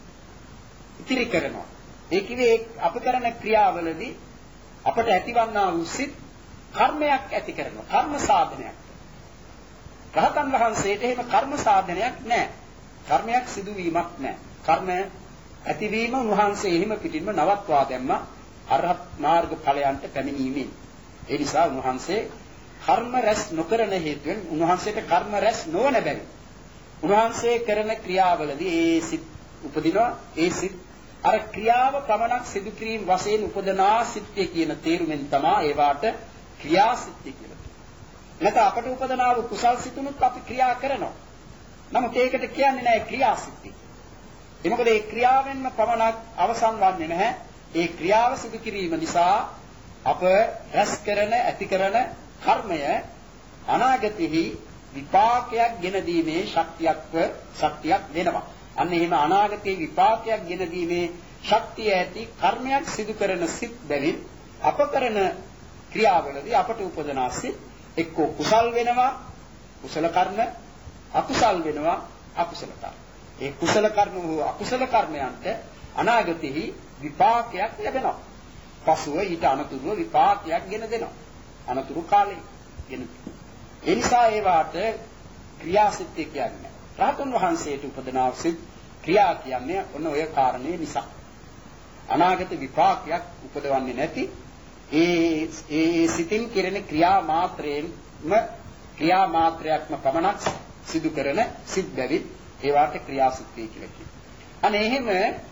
S1: ඉතිරි කරනවා. ඒ කිව්වේ අප කරන ක්‍රියාවලදී අපට ඇතිවන්නා වූ සිත් කර්මයක් ඇති කරනවා. කර්ම සාධනයක්. රහතන් වහන්සේට එහෙම කර්ම සාධනයක් නැහැ. කර්මයක් සිදුවීමක් නැහැ. කර්ම ඇතිවීම උන්වහන්සේ එහෙම පිටින්ම නවත්වා දැම්ම අරහත් මාර්ග ඵලයන්ට පැමිණීමෙන්. ඒ නිසා උන්වහන්සේ කර්ම රැස් නොකරන හේතුවෙන් උන්වහන්සේට කර්ම රැස් නොවන බැරි. උන්වහන්සේ කරන ක්‍රියාවලදී ඒ සිත් උපදිනවා. ඒ සිත් අර ක්‍රියාව පමණක් සිදු කිරීම වශයෙන් උපදනා සිත්ය කියන තේරුමෙන් තමයි ඒවාට ක්‍රියාසිතය කියලා කියනවා. නැත්නම් අපට උපදනා වූ කුසල් සිතුනුත් අපි ක්‍රියා කරනවා. නමුත් ඒකට කියන්නේ නැහැ ක්‍රියාසිතය. ඒ මොකද ඒ ක්‍රියාවෙන්ම පමණක් අවසන් වන්නේ නැහැ. ඒ ක්‍රියාව සිදු කිරීම නිසා අප රැස් කරන ඇති කරන කර්මය අනාගතෙහි විපාකයක් ගෙන දීමේ ශක්තියක්ව ශක්තියක් වෙනවා. අන්න එහෙම අනාගතයේ විපාකයක් ගෙන දීමේ ශක්තිය ඇති කර්මයක් සිදු කරන සිත් බැවින් අප කරන ක්‍රියාවලදී අපට උපදනා සිත් එක්ක කුසල් වෙනවා කුසල කර්ම, අකුසල් වෙනවා අකුසල කර්ම. ඒ කුසල කර්ම හෝ අකුසල කර්මයන්ට අනාගතෙහි විපාකයක් ලැබෙනවා. පසුව ඊට අනතුරුව විපාකයක් ගෙන දෙනවා. අනතුරු කාලේ ගෙන දෙනවා. ඒ නිසා ඒවාට ක්‍රියාසිත කියන්නේ. රහතන් වහන්සේට උපදනා සිත් ක්‍රියා කියන්නේ ඔන්න ඔය කාරණේ නිසා. අනාගත විපාකයක් උපදවන්නේ නැති ඒ ඒ සිතින් කෙරෙන ක්‍රියා මාත්‍රයෙන්ම ක්‍රියා මාත්‍රයක්ම පමණක් සිදු කරන සිත් බැවි ඒවාට ක්‍රියාසිතේ කියලා කියනවා. අනේ එහෙම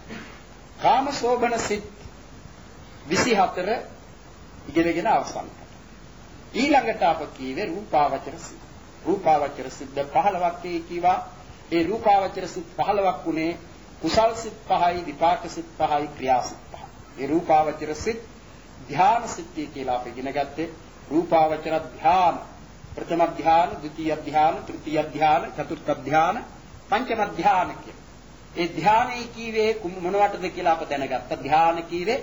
S1: කාමසෝභන සිත් විසිහතර ඉගෙනගෙන අවසන් කරනවා. ඊළඟට අප කීවේ රූපාවචර සිත්. රූපාවචර සිත් පහළොවක් කීවා. ඒ රූපාවචර සිත් පහළොවක් උනේ කුසල් සිත් පහයි, විපාක සිත් පහයි, ක්‍රියා සිත් පහයි. ඒ රූපාවචර සිත් ධ්‍යාන සිත්ය කියලා අපි ඉගෙන ගත්තේ. රූපාවචර ධ්‍යාන, ප්‍රථම ධ්‍යාන, ද්විතීය ධ්‍යාන, තෘතීය ධ්‍යාන, චතුර්ථ ධ්‍යාන, පංචම ධ්‍යාන කියලා. ඒ ධ්‍යානයි කීවේ මොනවටද කියලා අප දැනගත්තා. ධ්‍යාන කීවේ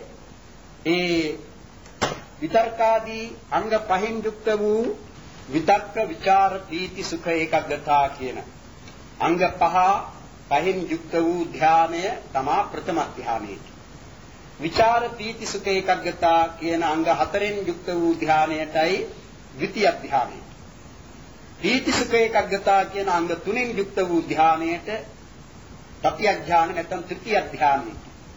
S1: ඒ විතර්කාදී අංග පහෙන් යුක්ත වූ විතක්ක, විචාර, ප්‍රීති, සුඛ, ඒකග්ගතා කියන අංග පහ පහෙන් යුක්ත වූ ධ්‍යානය තමා ප්‍රථම ධ්‍යානය. විචාර, ප්‍රීති, සුඛ, ඒකග්ගතා කියන අංග හතරෙන් යුක්ත වූ ධ්‍යානයටයි ද්විතීය ධ්‍යානය. ප්‍රීති, සුඛ, ඒකග්ගතා කියන අංග තුනෙන් යුක්ත වූ ධ්‍යානයට තතිය ධ්‍යාන නැත්නම් තෘතීය ධ්‍යානය.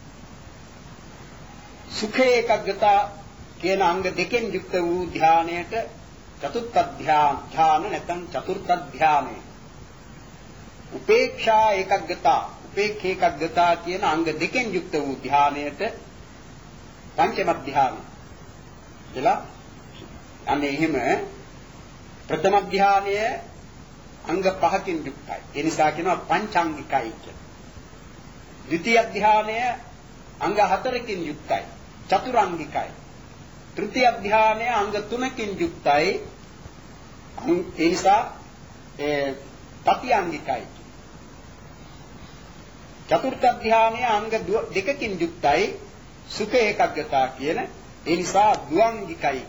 S1: සුඛ ඒකග්ගතා කියන අංග දෙකෙන් යුක්ත වූ ධ්‍යානයට චතුර්ථ ධ්‍යාන ධ්‍යාන නැත්නම් චතුර්ථ ධ්‍යානය. උපේක්ෂා ඒකග්ගතා උපේක්ඛ ඒකග්ගතා කියන අංග දෙකෙන් යුක්ත වූ ධ්‍යානයට පංචම ධ්‍යානය. එලා අනේ එහෙම ප්‍රථම ධ්‍යානය අංග පහකින් යුක්තයි. ඒ නිසා කියනවා පංචාංගිකයි කියලා. ද්විතීය ධ්‍යානය අංග හතරකින් යුක්තයි. චතුරාංගිකයි. තෘතීය ධ්‍යානය අංග තුනකින් යුක්තයි. ඒ නිසා ඒ තතියංගිකයි. චතුර්ථ ධ්‍යානය අංග දෙකකින් යුක්තයි. සුඛ ඒකග්ගතා කියන ඒ නිසා ද්වංගිකයි.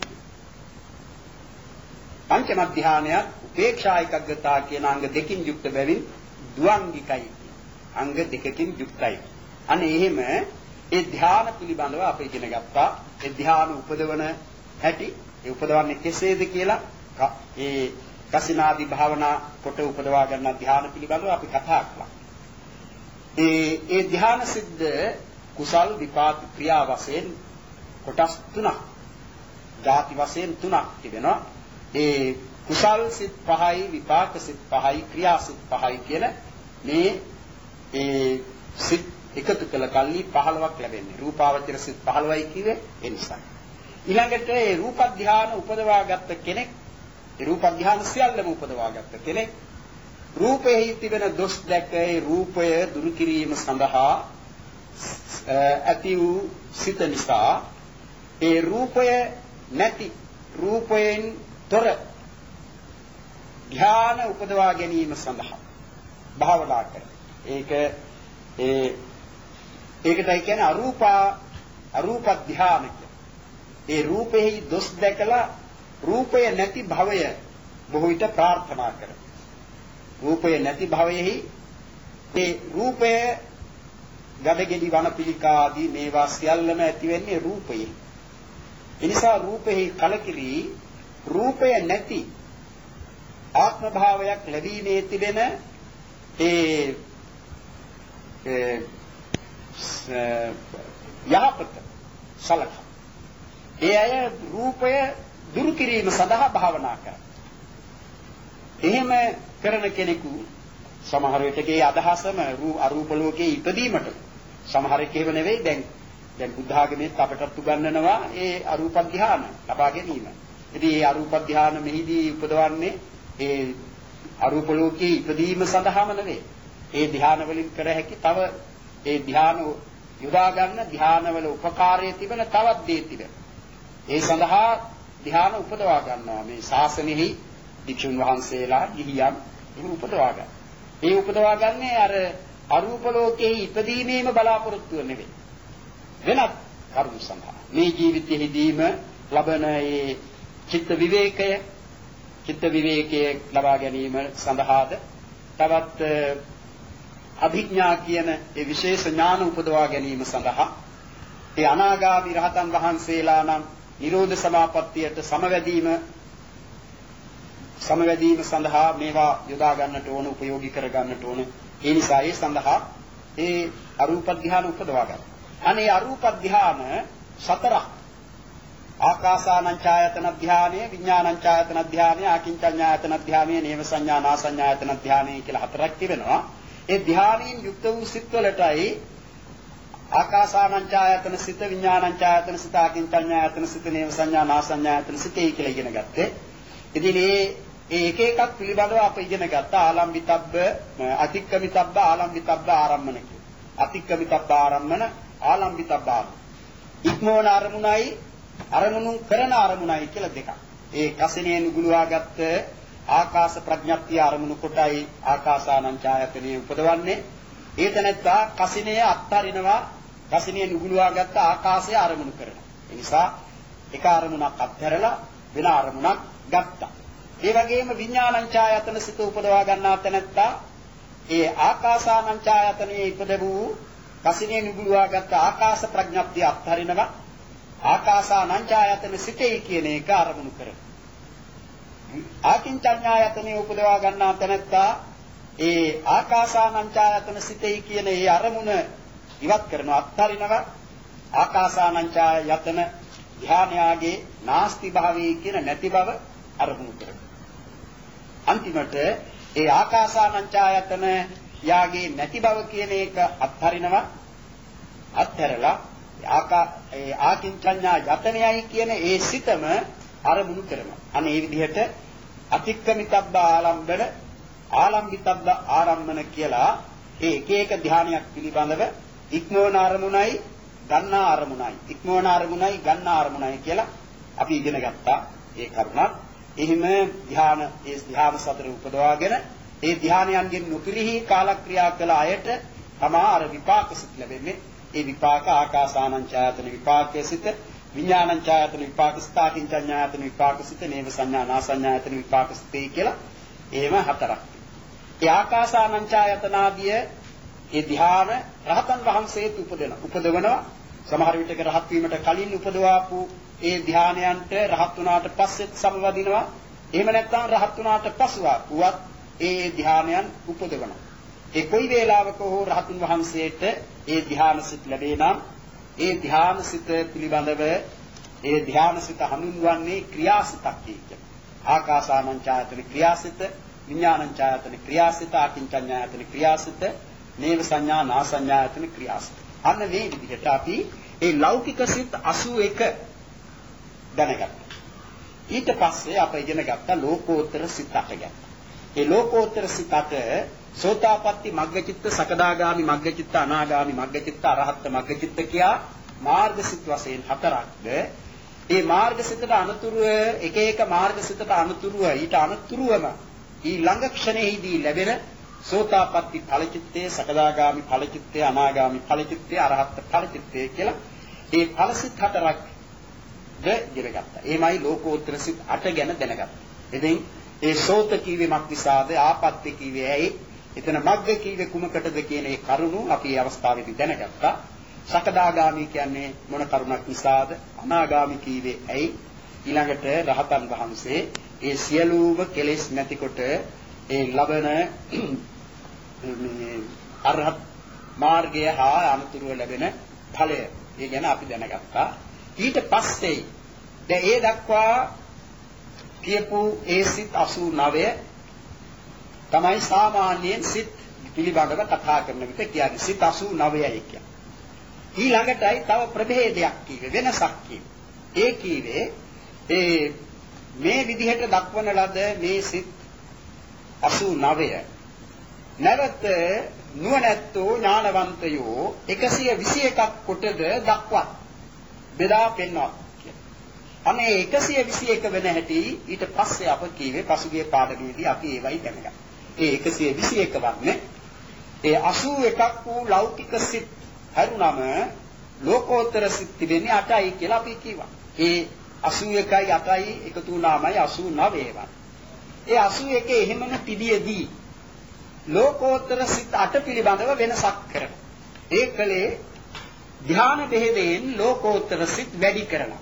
S1: පංචම ධ්‍යානය උපේක්ෂා ඒකග්ගතා කියන අංග දෙකකින් යුක්ත බැවින් ද්වංගිකයි. අංග දෙකකින් යුක්තයි. අනේ එහෙම ඒ ධ්‍යාන පිළිබඳව අපි ඉගෙන ගත්තා. ඒ ධ්‍යාන උපදවන හැටි, ඒ උපදවන්නේ කෙසේද කියලා ඒ කසිනාදී භාවනා කොට උපදවා ගන්න ධ්‍යාන පිළිබඳව අපි කතා කළා. ඒ ඒ ධ්‍යාන සිද්ද කුසල් විපාක ක්‍රියා වශයෙන් කොටස් තුනක්, ධාති වශයෙන් තුනක් තිබෙනවා. ඒ කුසල් සිත් පහයි, විපාක සිත් පහයි, ක්‍රියා සිත් පහයි කියන මේ ඒ සිත් එකතු කළ කල්ලි පහළොවක් ලැබෙන්නේ. රූපාවචර සිත් පහළොවයි කිව්වේ ඒ නිසා. ඊළඟට ඒ රූප ධානය උපදවාගත්ත කෙනෙක්, ඒ රූප ධානය සියල්ලම උපදවාගත්ත කෙනෙක් රූපෙහි තිබෙන දොස් දැක ඒ රූපය දුරු කිරීම සඳහා ඇති වූ සිත නිසා ඒ රූපය නැති රූපයෙන් තොර ධානය උපදවා ගැනීම සඳහා භාවනා කරන. ඒක ඒ ඒකටයි කියන්නේ අරූපා අරූප ධානය කියන්නේ. ඒ රූපෙහි දොස් දැකලා රූපය නැති භවය බොහෝ විට ප්‍රාර්ථනා කරන. රූපය නැති භවයෙහි ඒ රූපය ගඩගෙඩි වනපිලිකා ආදී මේවා සියල්ලම ඇති වෙන්නේ රූපයේ. ඒ නිසා රූපෙහි කලකිරී රූපය නැති ආත්ම භාවයක් ලැබීමේ තිබෙන ඒ යහපත සලක. ඒ අය රූපය දුරු කිරීම සඳහා භාවනා කරනවා. එහෙම කරන කෙනෙකු සමහර විටකේ අදහසම අරූප ලෝකයේ ඉපදීමට සමහරෙක් එහෙම නෙවෙයි. දැන් දැන් බුද්ධ ආගමෙත් අපටත් උගන්වනවා ඒ අරූප ධ්‍යාන ලබා ගැනීම. ඉතින් මේ අරූප ධ්‍යාන මෙහිදී උපදවන්නේ ඒ අරූප ලෝකයේ ඉපදීම සඳහාම නෙවෙයි. ඒ ධ්‍යාන වලින් කර හැකි තව ඒ ධ්‍යාන යොදා ගන්න ධ්‍යානවල උපකාරයේ තිබෙන තවත් දේ තිබෙන. ඒ සඳහා ධ්‍යාන උපදවා ගන්නවා මේ ශාසනෙහි වික්ෂුන් වහන්සේලා ගිහියන් එහෙම උපදවා ගන්න. ඒ උපදවා ගන්නේ අර අරූප ලෝකයේ ඉපදීමේම බලාපොරොත්තුව නෙවෙයි. වෙනත් කරුණු සඳහා. මේ ජීවිතයේදීම ලබන ඒ චිත්ත විවේකය චිත්ත විවේකයේ ලබා ගැනීම සඳහාද තවත් අභිඥා කියන ඒ විශේෂ ඥාන උපදවා ගැනීම සඳහා ඒ අනාගාමී රහතන් වහන්සේලා නම් නිරෝධ සමාපත්තියට සමවැදීම සමවැදීම සඳහා මේවා යොදා ගන්නට ඕන, උපයෝගී කර ගන්නට ඕන. ඒ නිසා ඒ සඳහා ඒ අරූප ධ්‍යාන උපදවා ගන්න. අනේ අරූප ධ්‍යාන සතරක්. ආකාසානං ඡායතන ධ්‍යානය, විඥානං ඡායතන ධ්‍යානය, ආකින්චඤ්ඤායතන ධ්‍යානය, නේව සංඥා නාසඤ්ඤායතන ධ්‍යානය කියලා හතරක් තිබෙනවා. ඒ ධ්‍යානීන් යුක්ත වූ සිත් වලටයි ආකාසානං ඡායතන සිත, විඥානං ඡායතන සිත, ආකින්චඤ්ඤායතන සිත, නේව සංඥා නාසඤ්ඤායතන සිතයි කියලා ඉගෙන ගත්තේ. ඉතින් මේ ඒ එක එකක් පිළිබඳව අප ඉගෙන ගත්තා. ආලම්බිතබ්බ, අතික්කමිතබ්බ, ආලම්බිතබ්බ ආරම්මන කියන. අතික්කමිතබ්බ ආරම්මන, ආලම්බිතබ්බ ආරම්මන. ඉක්මවන අරමුණයි අරමුණු කරන අරමුණයි කියලා දෙකක්. ඒ කසිනේ නුගුලවාගත්ත ආකාශ ප්‍රඥප්තිය අරමුණු කොටයි ආකාසානං ඡායතනෙ උපදවන්නේ. ඒ තැනත්තා කසිනේ අත්හරිනවා, කසිනේ නුගුලවාගත්ත ආකාශය අරමුණු කරනවා. ඒ නිසා එක අරමුණක් අත්හැරලා වෙන අරමුණක් ගත්තා. ඒ වගේම විඥානං ඡායතන සිත උපදවා ගන්නා තැනත්තා ඒ ආකාසානං ඡායතනයේ ඉපද වූ කසිනේ නුගුලවාගත්ත ආකාශ ප්‍රඥප්තිය අත්හරිනවා. ආකාසානං ඡායතන සිතේ කියන එක අරමුණු කරනවා. ආකින්චඤ්ඤායතනෙ උපදවා ගන්නා තැනත්තා ඒ ආකාසානං ඡායතන සිතේ කියන ඒ අරමුණ ඉවත් කරනවා, අත්හරිනවා. ආකාසානං ඡායතන ධානයාගේ නාස්ති භාවයේ කියන නැති බව අරමුණු කරනවා. අන්තිමට ඒ ආකාසානං ඡායතන යාගේ නැති බව කියන එක අත්හරිනවා. අත්හැරලා ආකා ඒ ආකින්චඤ්ඤා යතනයයි කියන ඒ සිතම අරමුණු කරනවා. අනේ මේ විදිහට අතික්කමිතබ්බ ආලම්බන, ආලම්බිතබ්බ ආරම්මන කියලා ඒ එක එක ධානයක් පිළිබඳව ඉක්මවන අරමුණයි, ගන්නා අරමුණයි, ඉක්මවන අරමුණයි, ගන්නා අරමුණයි කියලා අපි ඉගෙන ගත්තා. ඒ කරුණත් එහෙම ධාන ඒ ධාන සතර උපදවාගෙන ඒ ධානයන්ගෙන් නොපිරිහි කාලක්‍රියා කළ අයට තමා අර විපාක සිත් ලැබෙන්නේ. ඒ විපාක ආකාසානං ඡායතන විපාකයේ සිට, විඥානං ඡායතන විපාක සිට, ආකින්චඤ්ඤායතන විපාක සිට, නේව සංඥා නාසඤ්ඤායතන විපාක සිටයි කියලා එහෙම හතරක්. ඒ ආකාසානං ඡායතන ආදිය ඒ ධ්‍යාන රහතන් වහන්සේත් උපදවන උපදවනවා. සමහර විටක රහත් වීමට කලින් උපදවාපු ඒ ධ්‍යානයන්ට රහත් වුණාට පස්සෙත් සමවදිනවා. එහෙම නැත්නම් රහත් වුණාට පසුව උවත් ඒ ධ්‍යානයන් උපදවනවා. ඒ කොයි වේලාවක හෝ රහතුන් වහන්සේට ඒ ධ්‍යානසිත ලැබේ නම් ඒ ධ්‍යානසිත පිළිබඳව ඒ ධ්‍යානසිත හඳුන්වන්නේ ක්‍රියාසිතක් කියලා. ආකාසානං ඡායතන ක්‍රියාසිත, විඥානං ඡායතන ක්‍රියාසිත, ආකින්චඤ්ඤායතන ක්‍රියාසිත, නේව සංඥා නා සංඥායතන ක්‍රියාස්ත. අන්න මේ විදිහට අපි ඒ ලෞකික සිත් අසූ එක දැනගත්තා. ඊට පස්සේ අප ඉගෙන ගත්තා ලෝකෝත්තර සිත් අට ගැන. ඒ ලෝකෝත්තර සිත් අට සෝතාපට්ටි මග්ගචිත්ත සකදාගාමි මග්ගචිත්ත අනාගාමි මග්ගචිත්ත අරහත් මග්ගචිත්ත කියා මාර්ගසිත වශයෙන් හතරක්ද. ඒ මාර්ගසිතට අනුතුරුව එක එක මාර්ගසිතට අනුතුරුව ඊට අනුතුරුවම ඊළඟ ක්ෂණෙහිදී ලැබෙන සෝතාපට්ටි ඵලචිත්තේ සකදාගාමි ඵලචිත්තේ අනාගාමි ඵලචිත්තේ අරහත් ඵලචිත්තේ කියලා ඒ ඵලසිත හතරක් ද ඉගෙනගත්තා. එමයයි ලෝකෝත්තර සිත් අට ගැන දැනගත්තා. ඉතින් ඒ සෝත කීවේ මක් නිසාද ආපත්‍ය කීවේ ඇයි එතන මග්ග කීවේ කුමකටද කියන ඒ කරුණු අපි මේ අවස්ථාවේදී දැනගත්තා. සකදාගාමි කියන්නේ මොන කරුණක් නිසාද? අනාගාමි කීවේ ඇයි? ඊළඟට රහතන් වහන්සේ ඒ සියලුම කෙලෙස් නැතිකොට ඒ ලබන මේ අරහත් මාර්ගය හා අනුතුරුව ලැබෙන ඵලය ඒ ගැන අපි දැනගත්තා. ඊට පස්සේ දැන් ඒ දක්වා කියපු ඒ සිත් අසූ නවය තමයි සාමාන්‍යයෙන් සිත් පිළිබඳව කතා කරන විට කියන්නේ සිත් අසූ නවයයි කියන්නේ. ඊළඟටයි තව ප්‍රභේදයක් කීවේ වෙනසක් කීවේ. ඒ කීවේ ඒ මේ විදිහට දක්වන ලද මේ සිත් අසූ නවය නැවත නුවණැත්තෝ ඥානවන්තයෝ එකසිය විසි එකක් කොටද දක්වත් බෙදා පෙන්වනවා. අනේ එකසිය විසි එක වෙන හැටි ඊට පස්සේ අප කීවේ පසුගිය පාඩමේදී අපි ඒවයි දැනගත්තා. ඒ එකසිය විසි එක වන්නේ ඒ අසූ එකක් වූ ලෞකික සිත් හරුණම ලෝකෝත්තර සිත් තිබෙන්නේ අටයි කියලා අපි කිව්වා. ඒ අසූ එකයි අටයි එකතු වුණාමයි අසූ නවය වන්නේ. ඒ අසූ එකේ එහෙමම තිබියදී ලෝකෝත්තර සිත් අට පිළිබඳව වෙනසක් කරනවා. ඒ කලේ ධ්‍යාන බෙහෙදෙන් ලෝකෝත්තර සිත් වැඩි කරනවා.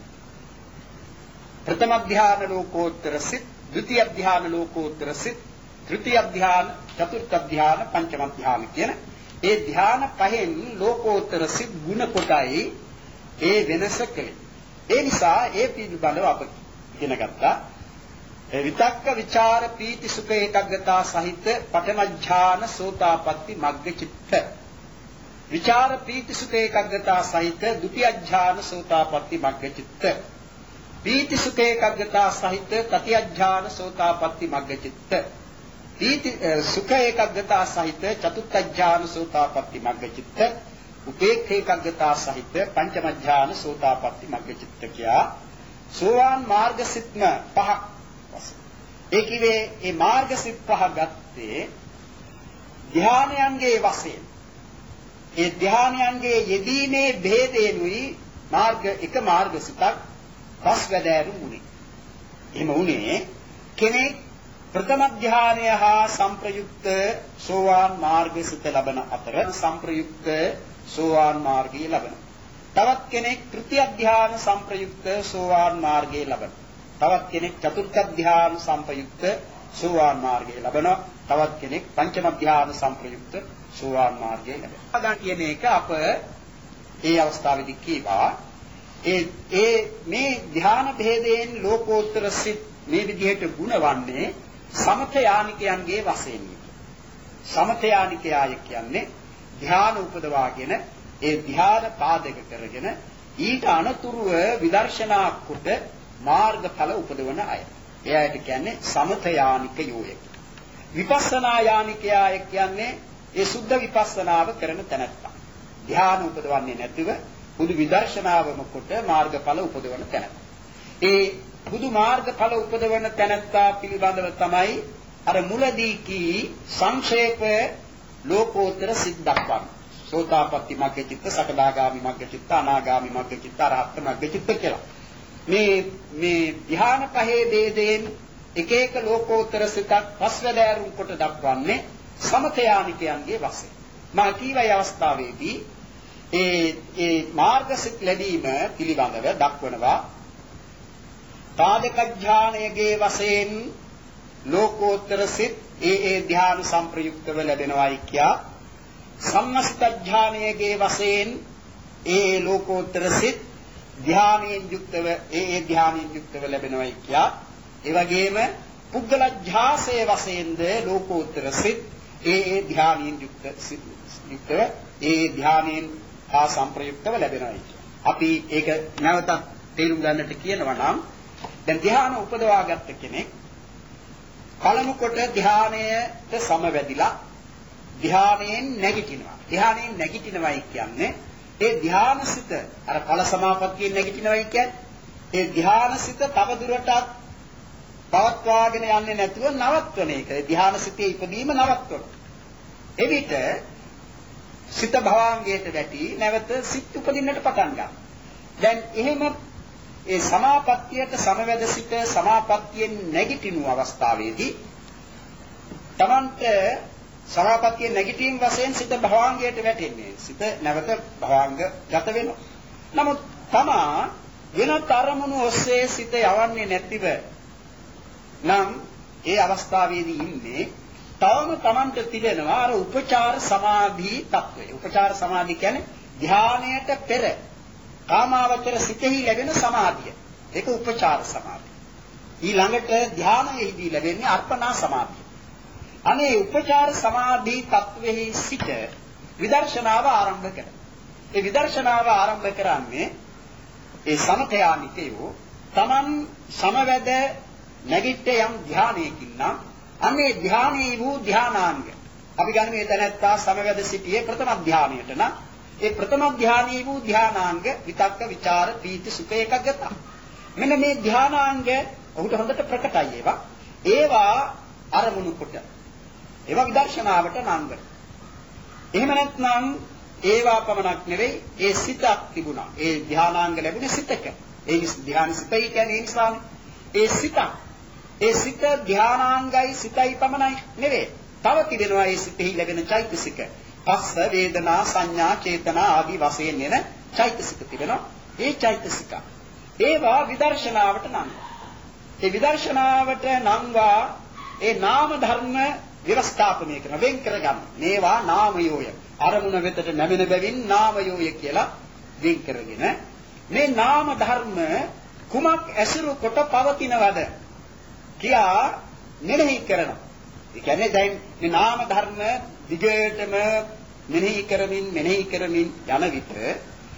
S1: ප්‍රථම ධ්‍යාන ලෝකෝත්තර සිත්, ද්විතීය ධ්‍යාන ලෝකෝත්තර සිත්, තෘතීය ධ්‍යාන, චතුර්ථ ධ්‍යාන, පංචම ධ්‍යාන කියන ඒ ධ්‍යාන පහෙන් ලෝකෝත්තර සිත් ගුණ කොටයි ඒ වෙනස කලේ. ඒ නිසා ඒ පිළිබඳව අප ඉගෙන ගත්තා. විතක්ක විචාර පීති සුඛ ඒකග්ගතා සහිත පඨම ඥාන සෝතාපට්ටි මග්ග චිත්ත. විචාර පීති සුඛ ඒකග්ගතා සහිත ဒုတိ ය ඥාන සෝතාපට්ටි මග්ග චිත්ත. පීති සුඛ ඒකග්ගතා සහිත තතිය ඥාන සෝතාපට්ටි මග්ග චිත්ත. පීති සුඛ ඒකග්ගතා සහිත චතුත්ථ ඥාන සෝතාපට්ටි මග්ග චිත්ත. උපේක්ඛ ඒකග්ගතා සහිත පංචම ඥාන සෝතාපට්ටි මග්ග චිත්ත කියා සෝවාන් මාර්ග සිත්ම පහ. ඒ කිවේ මේ මාර්ග සිත් පහ ගත්තේ ධානයන්ගේ වශයෙන්. ඒ ධානයන්ගේ යෙදීමේ භේදේනුයි මාර්ග එක මාර්ග සිතක් පස් වැඩෑරු වුණේ. එහෙම වුණේ කෙනෙක් ප්‍රථම ධානය හා සංප්‍රයුක්ත සෝවාන් මාර්ග සිත ලබන අතර සංප්‍රයුක්ත සෝවාන් මාර්ගය ලබන. තවත් කෙනෙක් තෘතීය ධාන සංප්‍රයුක්ත සෝවාන් මාර්ගය ලබන. තවත් කෙනෙක් චතුර්ථ ධ්‍යාන සංප්‍රයුක්ත සෝවාන් මාර්ගය ලබනවා. තවත් කෙනෙක් පංචම ධ්‍යාන සංප්‍රයුක්ත සෝවාන් මාර්ගය ලබනවා. දැන් කියන එක අප ඒ අවස්ථාවේදී කීවා ඒ ඒ මේ ධ්‍යාන භේදයෙන් ලෝකෝත්තර සිත් මේ විදිහට ගුණවන්නේ සමථ යානිකයන්ගේ වශයෙන්. සමථ යානිකයය කියන්නේ ධ්‍යාන උපදවාගෙන ඒ ධ්‍යාන පාදක කරගෙන ඊට අනතුරුව විදර්ශනා කොට මාර්ගඵල උපදවන අය. එයාට කියන්නේ සමථ යානිකයෝ. විපස්සනා යානිකයා කියන්නේ ඒ සුද්ධ විපස්සනාව කරන තැනැත්තා. ධ්‍යාන උපදවන්නේ නැතිව බුදු විදර්ශනාවම කොට මාර්ගඵල උපදවන තැනැත්තා. ඒ බුදු මාර්ගඵල උපදවන තැනැත්තා පිළිබඳව තමයි අර මුලදී කී සංක්ෂේප ලෝකෝත්තර සිත් දක්වන්නේ. සෝතාපට්ටි මග්ග චිත්ත, සකදාගාමි මග්ග චිත්ත, අනාගාමි මග්ග චිත්ත, අරහත් මග්ග චිත්ත කියලා. මේ මේ ධ්‍යාන පහේ ભેදයෙන් එක එක ලෝකෝත්තර සිතක් පස්වැදෑරුම් කොට දක්වන්නේ සමථ යානිකයන්ගේ වශයෙන්. මා කීවයි අවස්ථාවේදී ඒ ඒ මාර්ග සිත් ලැබීම පිළිබඳව දක්වනවා පාදක ඥානයේ වශයෙන් ලෝකෝත්තර සිත් ඒ ඒ ධ්‍යාන සංප්‍රයුක්තව ලැබෙනවායි කියා සම්මස්ත ඥානයේ වශයෙන් ඒ ලෝකෝත්තර සිත් ධ්‍යානයෙන් යුක්තව ඒ ඒ ධ්‍යානයෙන් යුක්තව ලැබෙනවායි කියා ඒ වගේම පුද්ගල ඥාසයේ වශයෙන්ද ලෝකෝත්තර සිත් ඒ ඒ ධානයෙන් යුක්ත යුක්තව ඒ ධානයෙන් හා සංප්‍රයුක්තව ලැබෙනවා කියන්නේ. අපි ඒක නැවතත් තේරුම් ගන්නට කියනවා නම් දැන් ධානය උපදවාගත්ත කෙනෙක් පළමු කොට ධානයට සමවැදිලා ධානයෙන් නැගිටිනවා. ධානයෙන් නැගිටිනවයි කියන්නේ ඒ ධානසිත අර ඵල සමාපත්තියෙන් නැගිටිනවයි කියන්නේ ඒ ධානසිත තව දුරටත් පවත්වාගෙන යන්නේ නැතුව නවත්වන එක. ධානසිතේ ඉපදීම නවත්වන. එවිට සිත භවාංගයට වැටි නැවත සිත් උපදින්නට පටන් ගන්නවා. දැන් එහෙම ඒ සමාපත්තියට සමවැද සිට සමාපත්තියෙන් නැගිටිනු අවස්ථාවේදී තමන්ට සමාපත්තිය නැගිටීම් වශයෙන් සිත භවාංගයට වැටෙන්නේ. සිත නැවත භවාංග ගත වෙනවා. නමුත් තමා වෙන තරමුණු ඔස්සේ සිත යවන්නේ නැතිව නම් ඒ අවස්ථාවේදී ඉන්නේ තවම තමන්ට තිබෙනවා අර උපචාර සමාධි තත්වය. උපචාර සමාධි කියන්නේ ධානයට පෙර කාමාවචර සිතෙහි ලැබෙන සමාධිය. ඒක උපචාර සමාධිය. ඊළඟට ධානයේදී ලැබෙන්නේ අර්පණා සමාධිය. අනේ උපචාර සමාධි තත්වෙහි සිට විදර්ශනාව ආරම්භ කරනවා. ඒ විදර්ශනාව ආරම්භ කරන්නේ ඒ සමතයානිකයෝ තමන් සමවැද නැගිට යම් ධානයකින් නම් අනේ ධානයේ වූ ධානාංග අපි ගන්න මේ තැනැත්තා සමවැද සිටියේ ප්‍රථම ධානයට නම් ඒ ප්‍රථම ධානයේ වූ ධානාංග විතක්ක විචාර පීති සුඛ ඒකග්ගත. මෙන්න මේ ධානාංග ඔහුට හොඳට ප්‍රකටයි ඒවා. ඒවා අරමුණු කොට ඒවා විදර්ශනාවට නංගන. එහෙම නැත්නම් ඒවා පමණක් නෙවෙයි ඒ සිතක් තිබුණා. ඒ ධානාංග ලැබුණේ සිතක. ඒ ධාන සිතයි කියන්නේ ඒ නිසානේ. ඒ සිත ඒ සිත ධානාංගයි සිතයි පමණයි නෙවෙයි. තව තිබෙනවා ඒ සිතෙහි ලැබෙන චෛතසික. පස්ස වේදනා සංඥා චේතනා ආදී වශයෙන් එන චෛතසික තිබෙනවා. ඒ චෛතසික ඒවා විදර්ශනාවට නංගනවා. ඒ විදර්ශනාවට නංවා ඒ නාම ධර්ම විවස්ථාපනය කරන වෙන් කරගන්න. මේවා නාමයෝය. අරමුණ වෙතට නැමෙන බැවින් නාමයෝය කියලා වෙන් කරගෙන මේ නාම ධර්ම කුමක් ඇසුරු කොට පවතිනවද කියා මෙනෙහි කරනවා. ඒ කියන්නේ දැන් මේ නාම ධර්ම දිගටම මෙනෙහි කරමින් මෙනෙහි කරමින් යන විට ඒ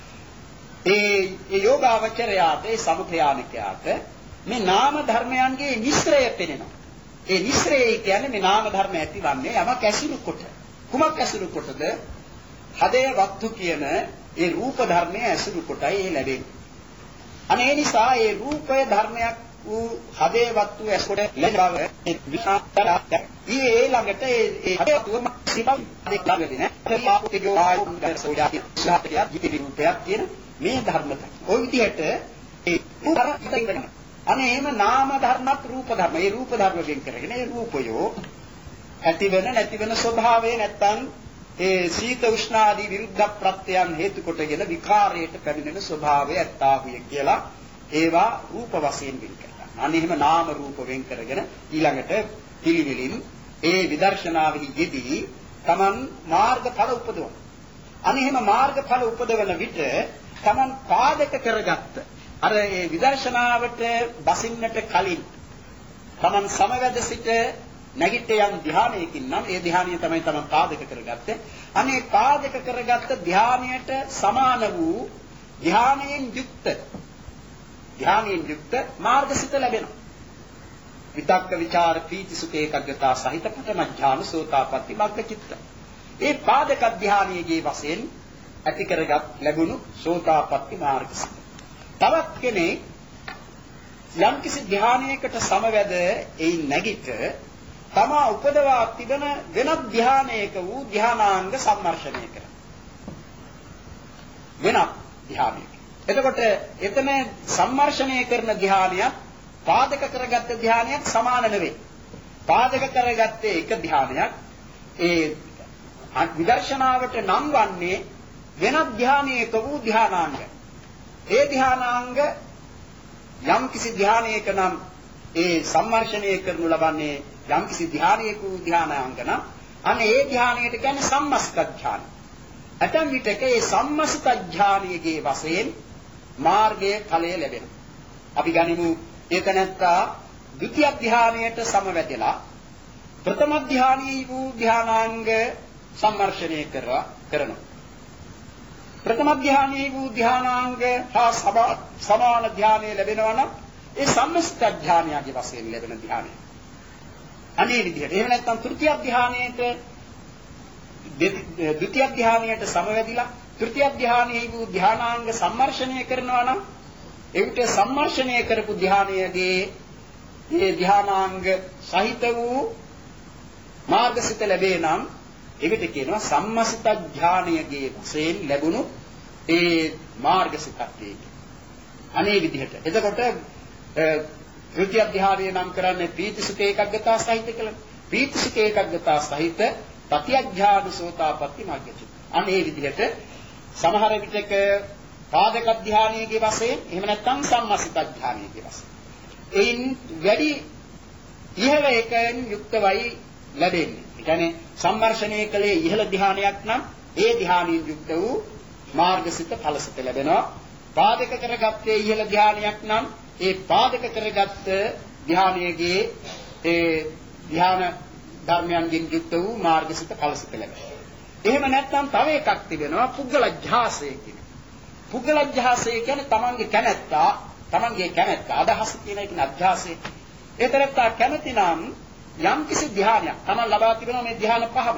S1: ඒ යෝගාවචරයාට ඒ සමුපයානිකයාට මේ නාම ධර්මයන්ගේ නිස්සරය පෙනෙනවා. ඒ නිස්සරය කියන්නේ මේ නාම ධර්ම ඇතිවන්නේ යමක් ඇසුරු කොට. කුමක් ඇසුරු කොටද? හදේ වස්තු කියන ඒ රූප ධර්මයේ ඇසුරු කොටයි ඒ ලැබෙන්නේ. අනේ ඒ නිසා ඒ රූපය ධර්මයක් වූ හදේ වස්තු ඇසුර ලැබව ඒ විශාලතාවක්. ඊයේ ළඟට ඒ ඒ හදේ වස්තුව සිපම් දෙක ළඟදී නේ. ඒ පාපුතියෝ ආයුන්දර සෝයාති සාහතිය ජීවිත රූපයක් කියන මේ ධර්මත. ওই විදිහට ඒ උතර ඉතින් අනේ එහෙම නාම ධර්මත් රූප ධර්ම. ඒ රූප ධර්ම වෙන් කරගෙන ඒ රූපයෝ ඇතිවෙන නැතිවෙන ස්වභාවය නැත්තම් ඒ සීත උෂ්ණ ආදී විරුද්ධ ප්‍රත්‍යයන් හේතු කොටගෙන විකාරයට පැමිණෙන ස්වභාවය ඇත්තාහුය කියලා ඒවා රූප වශයෙන් වෙන් කරගන්න. අනේ එහෙම නාම රූප වෙන් කරගෙන ඊළඟට පිළිවිලින් ඒ විදර්ශනාවෙහි යෙදී Taman මාර්ගඵල උපදවන. අනේ එහෙම මාර්ගඵල උපදවන විට Taman පාදක කරගත්ත අර ඒ විදර්ශනාවට බසින්නට කලින් Taman සමවැද සිට නැගිට යම් ධානයකින් නම් ඒ ධානය තමයි Taman පාදක කරගත්තේ. අනේ පාදක කරගත්ත ධානයට සමාන වූ ධානයෙන් යුක්ත ධානයෙන් යුක්ත මාර්ගසිත ලැබෙනවා. විතක්ක විචාර පීති සුඛ ඒකග්ගතා සහිත පඨම ඥාන සෝතාපට්ටි මග්ග චිත්ත. ඒ පාදක ධානයේගේ වශයෙන් ඇති කරගත් ලැබුණු සෝතාපට්ටි මාර්ගසිත. තවත් කෙනෙක් යම් කිසි ධානයකට සමවැද එයි නැගිට තමා උපදවා තිබෙන වෙනත් ධානයක වූ ධානාංග සම්මර්ෂණය කරන වෙනත් ධානයක. එතකොට එතන සම්මර්ෂණය කරන ධානයක් පාදක කරගත්ත ධානයක් සමාන නෙවෙයි. පාදක කරගත්තේ එක ධානයක් ඒ විදර්ශනාවට නම් වන්නේ වෙනත් ධානයක වූ ධානාංග. ඒ ධානාංග යම් කිසි ධානයක නම් ඒ සම්මර්ෂණය කරනු ලබන්නේ යම් කිසි ධානයක වූ ධානාංග නම් අනේ ඒ ධානයට කියන්නේ සම්මස්ත ධානය. ඇතම් විටක ඒ සම්මස්ත ධානයේගේ වශයෙන් මාර්ගයේ ඵලය ලැබෙනවා. අපි ගනිමු ඒතනත්තා ද්විතිය ධානයට සමවැදෙලා ප්‍රථම ධානයේ වූ ධානාංග සම්මර්ෂණය කරවා කරනවා. ප්‍රථම ධානයේ වූ ධානාංග හා සමාන ධානය ලැබෙනවා නම් ඒ සම්මස්ත ධානයගේ වශයෙන් ලැබෙන ධානය. අනේ විදිහට. එහෙම නැත්නම් තෘතිය ධානයේට ද්විතිය ධානයට සමවැදිලා තෘතිය ධානයේ වූ ධානාංග සම්මර්ෂණය කරනවා නම් එවිට සම්මර්ෂණය කරපු ධානයේදී මේ ධානාංග සහිත වූ මාර්ගසිත ලැබේ නම් එවිට කියනවා සම්මසිත ඥානයේ වශයෙන් ලැබුණු ඒ මාර්ගසිතක් ඒක. අනේ විදිහට. එතකොට ත්‍ෘතිය ධ්‍යානය නම් කරන්නේ පීතිසුඛ ඒකග්ගතා සහිත කියලා. පීතිසුඛ ඒකග්ගතා සහිත තතිය ඥාන සෝතාපට්ටි මාර්ගචිත. අනේ විදිහට සමහර විටක පාදක ධ්‍යානයේ වශයෙන් එහෙම නැත්නම් සම්මසිත ඥානයේ වශයෙන්. එයින් වැඩි ඉහළ එකෙන් යුක්තවයි ලැබෙන්නේ. ඒ කියන්නේ සම්මර්ෂණය කලේ ඉහළ ධ්‍යානයක් නම් ඒ ධ්‍යානයෙන් යුක්ත වූ මාර්ගසිත ඵලසිත ලැබෙනවා. පාදක කරගත්තේ ඉහළ ධ්‍යානයක් නම් ඒ පාදක කරගත්ත ධ්‍යානයේගේ ඒ ධ්‍යාන ධර්මයන්ගෙන් යුක්ත වූ මාර්ගසිත ඵලසිත ලැබෙනවා. එහෙම නැත්නම් තව එකක් තිබෙනවා පුද්ගලජ්ජාසය කියන. පුද්ගලජ්ජාසය කියන්නේ තමන්ගේ කැමැත්තා, තමන්ගේ කැමැත්ත අදහස කියන එක අධ්‍යාසය. ඒතරත් කැමැති නම් යම් කිසි ධ්‍යානයක් තමන් ලබා තිබෙනවා මේ ධ්‍යාන පහම.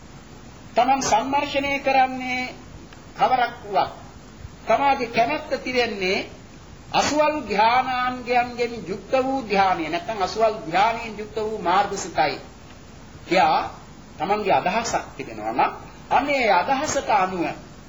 S1: තමන් සම්මර්ෂණය කරන්නේ කවරක් වුවත් තමාගේ කැමැත්ත තිරෙන්නේ අසුවල් ධ්‍යානාංගයන්ගෙන් යුක්ත වූ ධ්‍යානය නැත්නම් අසුවල් ධ්‍යානයෙන් යුක්ත වූ මාර්ගසිතයි. කියා තමන්ගේ අදහසක් තිබෙනවා නම් අනේ අදහසට අනුව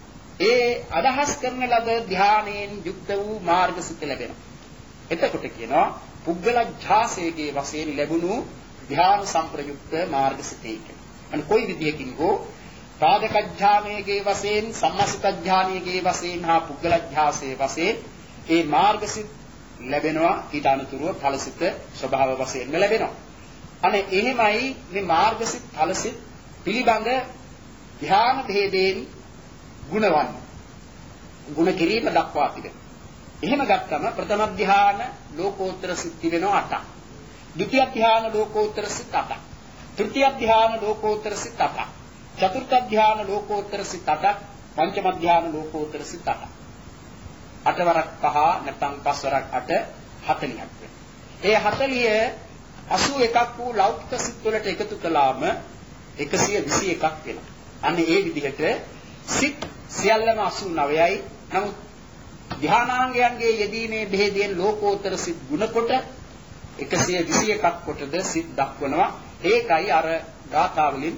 S1: ඒ අදහස් කරන ලද ධ්‍යානයෙන් යුක්ත වූ මාර්ගසිත ලැබෙනවා. එතකොට කියනවා පුද්ගලජ්ජාසයේ වශයෙන් ලැබුණු ධ්‍යාන සම්ප්‍රයුක්ත මාර්ගසිතේ කියලා. අනේ කොයි විදියකින් හෝ පාදක ඥානයේ වශයෙන් සම්මසිත ඥානයේ වශයෙන් හා පුද්ගලඥාසයේ වශයෙන් ඒ මාර්ගසිත ලැබෙනවා. ඊට අනුතුරුව ඵලසිත ස්වභාව වශයෙන් ලැබෙනවා. අනේ එහෙමයි මේ මාර්ගසිත ඵලසිත පිළිබඳ ධ්‍යාන භේදයෙන් ගුණවන්න. ගුණ කිරීම දක්වා තිබෙනවා. එහෙම ගත්තම ප්‍රථම ධ්‍යාන ලෝකෝත්තර සිත් වෙනවා අටක්. ද්විතිය ධ්‍යාන ලෝකෝත්තර සිත් අටක්. තෘතිය ධ්‍යාන ලෝකෝත්තර සිත් අටක්. චතුර්ථ ධ්‍යාන ලෝකෝත්තර සිත් අටක්. පංචම ධ්‍යාන ලෝකෝත්තර සිත් අටක්. අටවරක් පහ නැත්නම් පස්වරක් අට හතළිහක් වෙනවා. ඒ හතළිය අසූ එකක් වූ ලෞකික සිත් වලට එකතු කළාම එකසිය විසි එකක් වෙනවා. අන්න ඒ විදිහට සිත් සියල්ලම අසූ නවයයි. නමුත් ධ්‍යානාංගයන්ගේ යෙදීමේ බෙහෙදයෙන් ලෝකෝත්තර සිත් ගුණ කොට එකසිය විසි එකක් කොටද සිත් දක්වනවා. ඒකයි අර ගාථාවලින්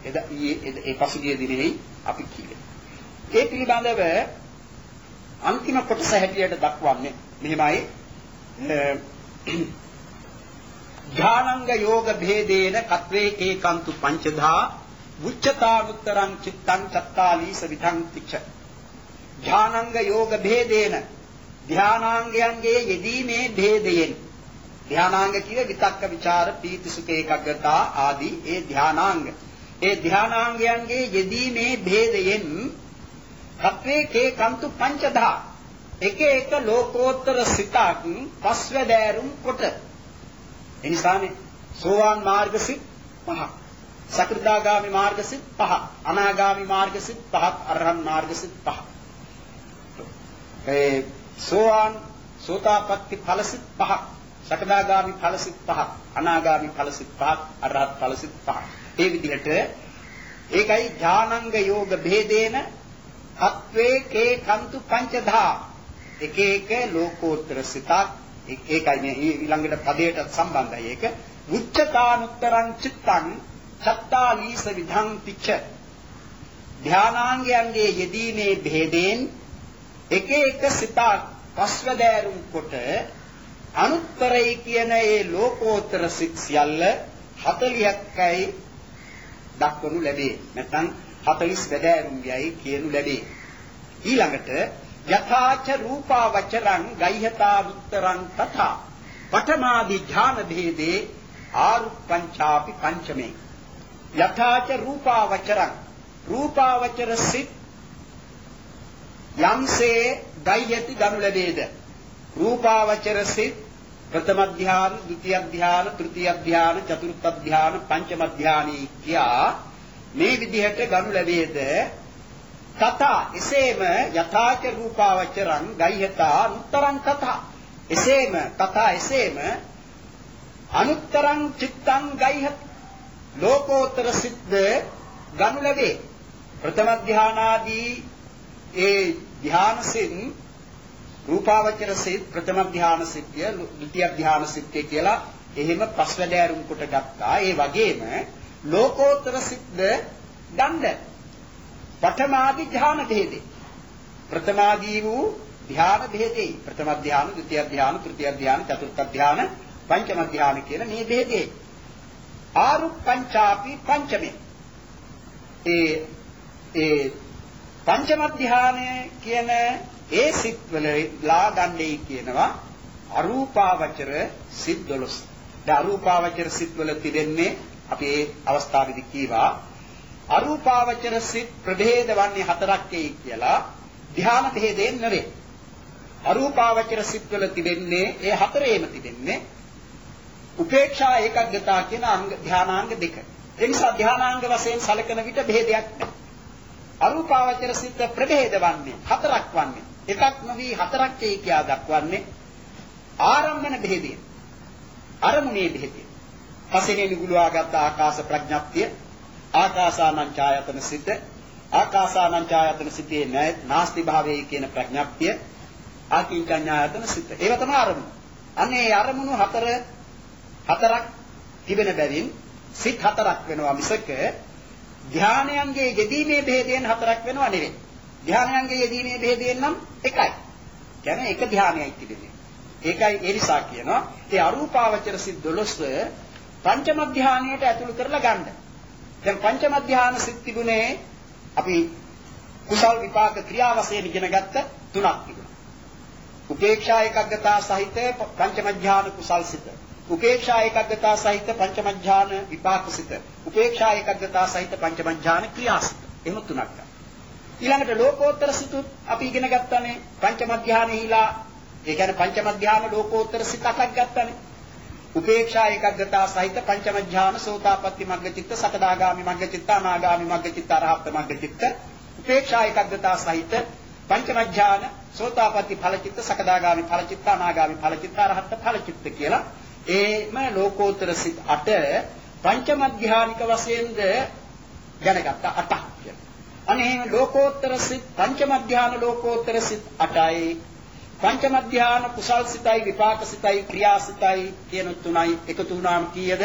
S1: ඒ පසුගිය දිනෙහි අපි කීවේ. ඒ පිළිබඳව අන්තිම කොටස හැටියට දක්වන්නේ මෙහිමයි ඥානංග යෝග භේදේන කත්වේ ඒකාන්තු පංචදා උච්චතානුත්තරං චිත්තං චත්තාලීස විතං තිච්ඡ. ඥානංග යෝග භේදේන ධානාංගයන්ගේ යෙදීමේ භේදයෙන් ධානාංග කියේ විතක්ක ਵਿਚාර පීති සුඛ ඒකග්ගතා ආදී ඒ ධානාංග ඒ ධානාංගයන්ගේ යෙදීමේ භේදයෙන් කත්වේ ඒකාන්තු පංචදා එක එක ලෝකෝත්තර සිතක් පස්වැදෑරුම් කොට එනිසානේ සෝවාන් මාර්ගසිත පහක්, සකෘදාගාමි මාර්ගසිත පහක්, අනාගාමි මාර්ගසිත පහක්, අරහත් මාර්ගසිත පහක්. ඒ සෝවාන් සෝතාපට්ටි ඵලසිත පහක්, සකෘදාගාමි ඵලසිත පහක්, අනාගාමි ඵලසිත පහක්, අරහත් ඵලසිත පහක්. මේ විදිහට ඒකයි ඥානංග යෝග භේදේන අත්වේ කේ කන්තු පංචදා එක එක ලෝකෝත්තර සිතක්. ඒකයි මේ ඊළඟට පදයට සම්බන්ධයි. ඒක උච්චතානුත්තරං චිත්තං චත්තාලීස විධං පිච්ච. ධානාංගයන්ගේ යෙදීමේ භේදයෙන් එක එක සිතක් පස්වැදෑරුම් කොට අනුත්තරයි කියන ඒ ලෝකෝත්තර සිත් සියල්ල හතළිහක්යි දක්වනු ලැබේ. නැත්නම් හතළිස් වැදෑරුම් යයි කියනු ලැබේ. ඊළඟට යථාච රූපා වචරං ගයිහතා උත්තරං තථා පඨමාදි ඥාන භේදේ ආරුප්පංචාපි පංචමේ. යථාච රූපා වචරං රූපා වචර සිත් යම්සේ ගයිහති ගනු ලැබේද රූපා වචර සිත් ප්‍රථම ධ්‍යාන, ဒုတိ ය ධ්‍යාන, තෘතිය ධ්‍යාන, චතුර්ථ ධ්‍යාන, පංචම ධ්‍යානී කියා මේ විදිහට ගනු ලැබේද තථා එසේම යථාච රූපාවචරං ගයිහතා අනුත්තරං තථා එසේම තථා එසේම අනුත්තරං චිත්තං ගයිහත ලෝකෝත්තර සිද්ද ගනු ලැබේ. ප්‍රථම ධ්‍යානාදී ඒ ධ්‍යානසින් රූපාවචර සිත් ප්‍රථම ධ්‍යාන සිත්ය, ဒုတိ ය ධ්‍යාන සිත්ය කියලා එහෙම පස්වැදෑරුම් කොට ගත්තා. ඒ වගේම ලෝකෝත්තර සිද්ද ගන්න පඨමාදී ධ්‍යාන භේදේ. ප්‍රථමාදී වූ ධ්‍යාන භේදේ. ප්‍රථම ධ්‍යාන, ဒုတိ ය ධ්‍යාන, තෘතිය ධ්‍යාන, චතුර්ථ ධ්‍යාන, පංචම ධ්‍යාන කියන මේ භේදේ. ආරුප්පංචාපි පංචමේ. ඒ ඒ පංචම ධ්‍යානය කියන ඒ සිත් වල ලා ගන්නේ කියනවා අරූපාවචර සිත් දොළොස්. දැන් අරූපාවචර සිත් වල තිබෙන්නේ අපි ඒ අවස්ථාවේදී කීවා අරූපාවචර සිත් ප්‍රභේද වන්නේ හතරක්යි කියලා ධ්‍යාන භේදයෙන් නෙවෙයි. අරූපාවචර සිත් වල තිබෙන්නේ ඒ හතරේම තිබෙන්නේ උපේක්ෂා ඒකග්ගතා කියන අංග ධානාංග දෙක. ඒ නිසා ධානාංග වශයෙන් සැලකන විට භේදයක් නැහැ. අරූපාවචර සිත් ප්‍රභේද වන්නේ හතරක් වන්නේ. එකක් නොවි හතරක් ඒ කියා දක්වන්නේ ආරම්භන භේදයෙන්. අරමුණේ භේදයෙන්. පසෙනේ නිගුලවාගත් ආකාශ ප්‍රඥප්තිය, ආකාසානං ඡායතන සිත, ආකාසානං ඡායතන සිතේ නාස්ති භාවයේ කියන ප්‍රඥප්තිය, ආකින්චඤ්ඤායතන සිත. ඒව තමයි අරමුණ. අනේ අරමුණු හතර හතරක් තිබෙන බැවින් සිත් හතරක් වෙනවා මිසක ධානයන්ගේ යෙදීමේ භේදයෙන් හතරක් වෙනවා නෙවෙයි. ධානයන්ගේ යෙදීමේ භේදයෙන් නම් එකයි. කියන්නේ එක ධානයයි තිබෙන්නේ. ඒකයි ඒ නිසා කියනවා ඒ අරූපාවචර සිත් දොළොස් පංචම ධානයට ඇතුළු කරලා ගන්න. දැන් පංචම ධාන සිත් තිබුණේ අපි කුසල් විපාක ක්‍රියා වශයෙන් ඉගෙන ගත්ත තුනක් තිබුණා. උපේක්ෂා ඒකග්ගතා සහිත පංචම ධාන කුසල් සිත. උපේක්ෂා ඒකග්ගතා සහිත පංචම ධාන විපාක සිත. උපේක්ෂා ඒකග්ගතා සහිත පංචම ධාන ක්‍රියාසිත. එහෙම තුනක්. ඊළඟට ලෝකෝත්තර සිතුත් අපි ඉගෙන ගත්තානේ පංචම ධානයේලා ඒ කියන්නේ පංචම ධාන ලෝකෝත්තර සිත අටක් ගත්තානේ. උපේක්ෂා ඒකග්ගතා සහිත පංචම ධාන සෝතාපට්ටි මග්ගචිත්ත සකදාගාමි මග්ගචිත්ත අනාගාමි මග්ගචිත්ත අරහත් මග්ගචිත්ත උපේක්ෂා ඒකග්ගතා සහිත පංචම ධාන සෝතාපට්ටි ඵලචිත්ත සකදාගාමි ඵලචිත්ත අනාගාමි ඵලචිත්ත අරහත් ඵලචිත්ත කියලා ඒම ලෝකෝත්තර සිත් අට පංචම ධානික වශයෙන්ද දැනගත්ත අටක් කියලා. අනේ ලෝකෝත්තර සිත් පංචම ධාන ලෝකෝත්තර සිත් අටයි පංචම ධාන කුසල් සිතයි විපාක සිතයි ක්‍රියා සිතයි කියන තුනයි එකතු වුණාම කීයද?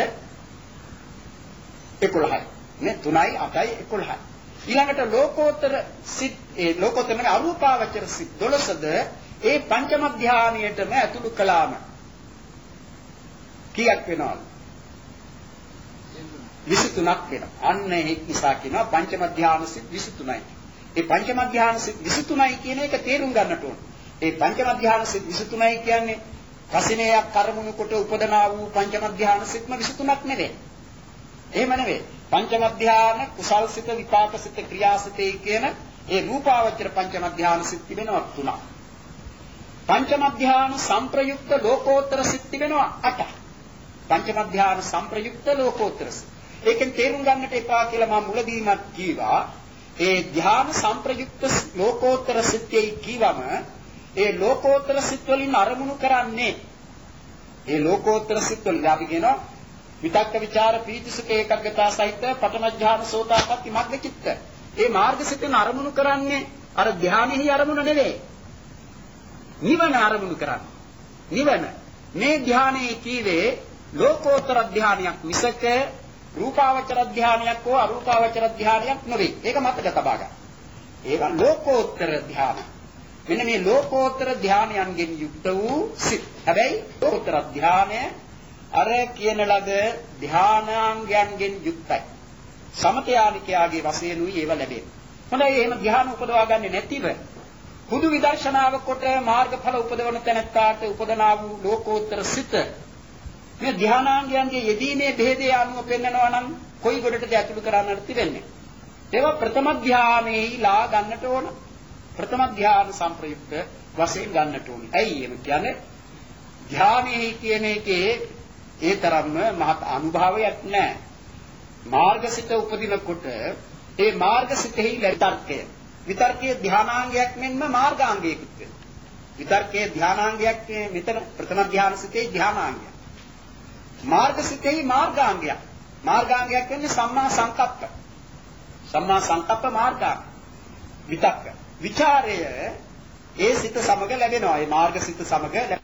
S1: එකොළහයි. නේ තුනයි අටයි එකොළහයි. ඊළඟට ලෝකෝත්තර සිත් ඒ ලෝකෝත්තර නේ අරූපාවචර සිත් දොළොස්ද ඒ පංචම ධානයටම ඇතුළු කළාම කීයක් වෙනවද? විසිතුනක් වෙනවා. අන්න ඒ නිසා කියනවා පංචම ධාන සිත් විසිතුනයි. ඒ පංචම ධාන සිත් විසිතුනයි කියන එක තේරුම් ගන්නට ඕන. ඒ පංචම ධාන සිත් විසිතුනයි කියන්නේ කසිනේයක් කර්මුණු කොට උපදනා වූ පංචම ධාන සිත්ම විසිතුනක් නෙවෙයි. එහෙම නෙවෙයි. පංචම ධාන කුසල් සිත විපාක සිත ක්‍රියා සිතේ කියන ඒ රූපාවචර පංචම ධාන සිත් තිබෙනවා තුනක්. පංචම ධාන සංප්‍රයුක්ත ලෝකෝත්තර සිත් තිබෙනවා අටක්. පංචම ධාන සංප්‍රයුක්ත ලෝකෝත්තර සිත්. ඒකෙන් තේරුම් ගන්නට එපා කියලා මම මුලදීමත් කීවා. ඒ ධාන සංප්‍රයුක්ත ලෝකෝත්තර සිත්යයි කීවම ඒ ලෝකෝත්තර සිත් වලින් අරමුණු කරන්නේ ඒ ලෝකෝත්තර සිත් වලින් අපි කියනවා විතක්ක ਵਿਚාර පීතිසුඛ ඒකග්ගතා සහිත පඨම ධාන සෝතාපට්ටි මග්ගචිත්ත. ඒ මාර්ගසිතෙන් අරමුණු කරන්නේ අර ධානෙහි අරමුණ නෙවෙයි. නිවන අරමුණු කරන්නේ. නිවන මේ ධානයේ කීවේ ලෝකෝත්තර ධානයක් මිසක රූපාවචර ධානයක් හෝ අරූපාවචර ධානයක් නෙවෙයි. ඒක මතක තබා ගන්න. ඒක ලෝකෝත්තර ධාන. මෙන්න මේ ලෝකෝත්තර ධානයන්ගෙන් යුක්ත වූ සිත්. හැබැයි ලෝකෝත්තර ධානය අර කියන ලද ධානාංගයන්ගෙන් යුක්තයි. සමතයානිකයාගේ වශයෙන් උයි ඒව ලැබෙන්නේ. හොඳයි එහෙම ධාන උපදවා ගන්නේ නැතිව හුදු විදර්ශනාව කොට මාර්ගඵල උපදවන තැනැත්තාට උපදනා වූ ලෝකෝත්තර සිත මේ ධානාංගයන්ගේ යෙදීමේ භේදය අනුව පෙන්වනවා නම් කොයි ගොඩටද ඇතුළු කරන්නට තිබෙන්නේ? ඒවා ප්‍රථම ධානයේලා ගන්නට ඕන. ප්‍රථම ධාන සංප්‍රයුක්ත වශයෙන් ගන්නට ඕනේ. ඇයි එහෙම කියන්නේ? ධානයේ කියන එකේ ඒ තරම්ම මහත් අනුභවයක් නැහැ. මාර්ගසිත උපදිනකොට ඒ මාර්ගසිතෙහි විතර්කය. විතර්කයේ ධානාංගයක් මෙන්ම මාර්ගාංගයකුත් වෙනවා. විතර්කයේ ධානාංගයක් මෙතන ප්‍රථම ධානසිතේ ධානාංගයක්. මාර්ගසිතෙහි මාර්ගාංගයක්. මාර්ගාංගයක් කියන්නේ සම්මා සංකප්ප. සම්මා සංකප්ප මාර්ගාංග. විතක්ක. විචාරය ඒ සිත සමග ලැබෙනවා. ඒ මාර්ගසිත සමග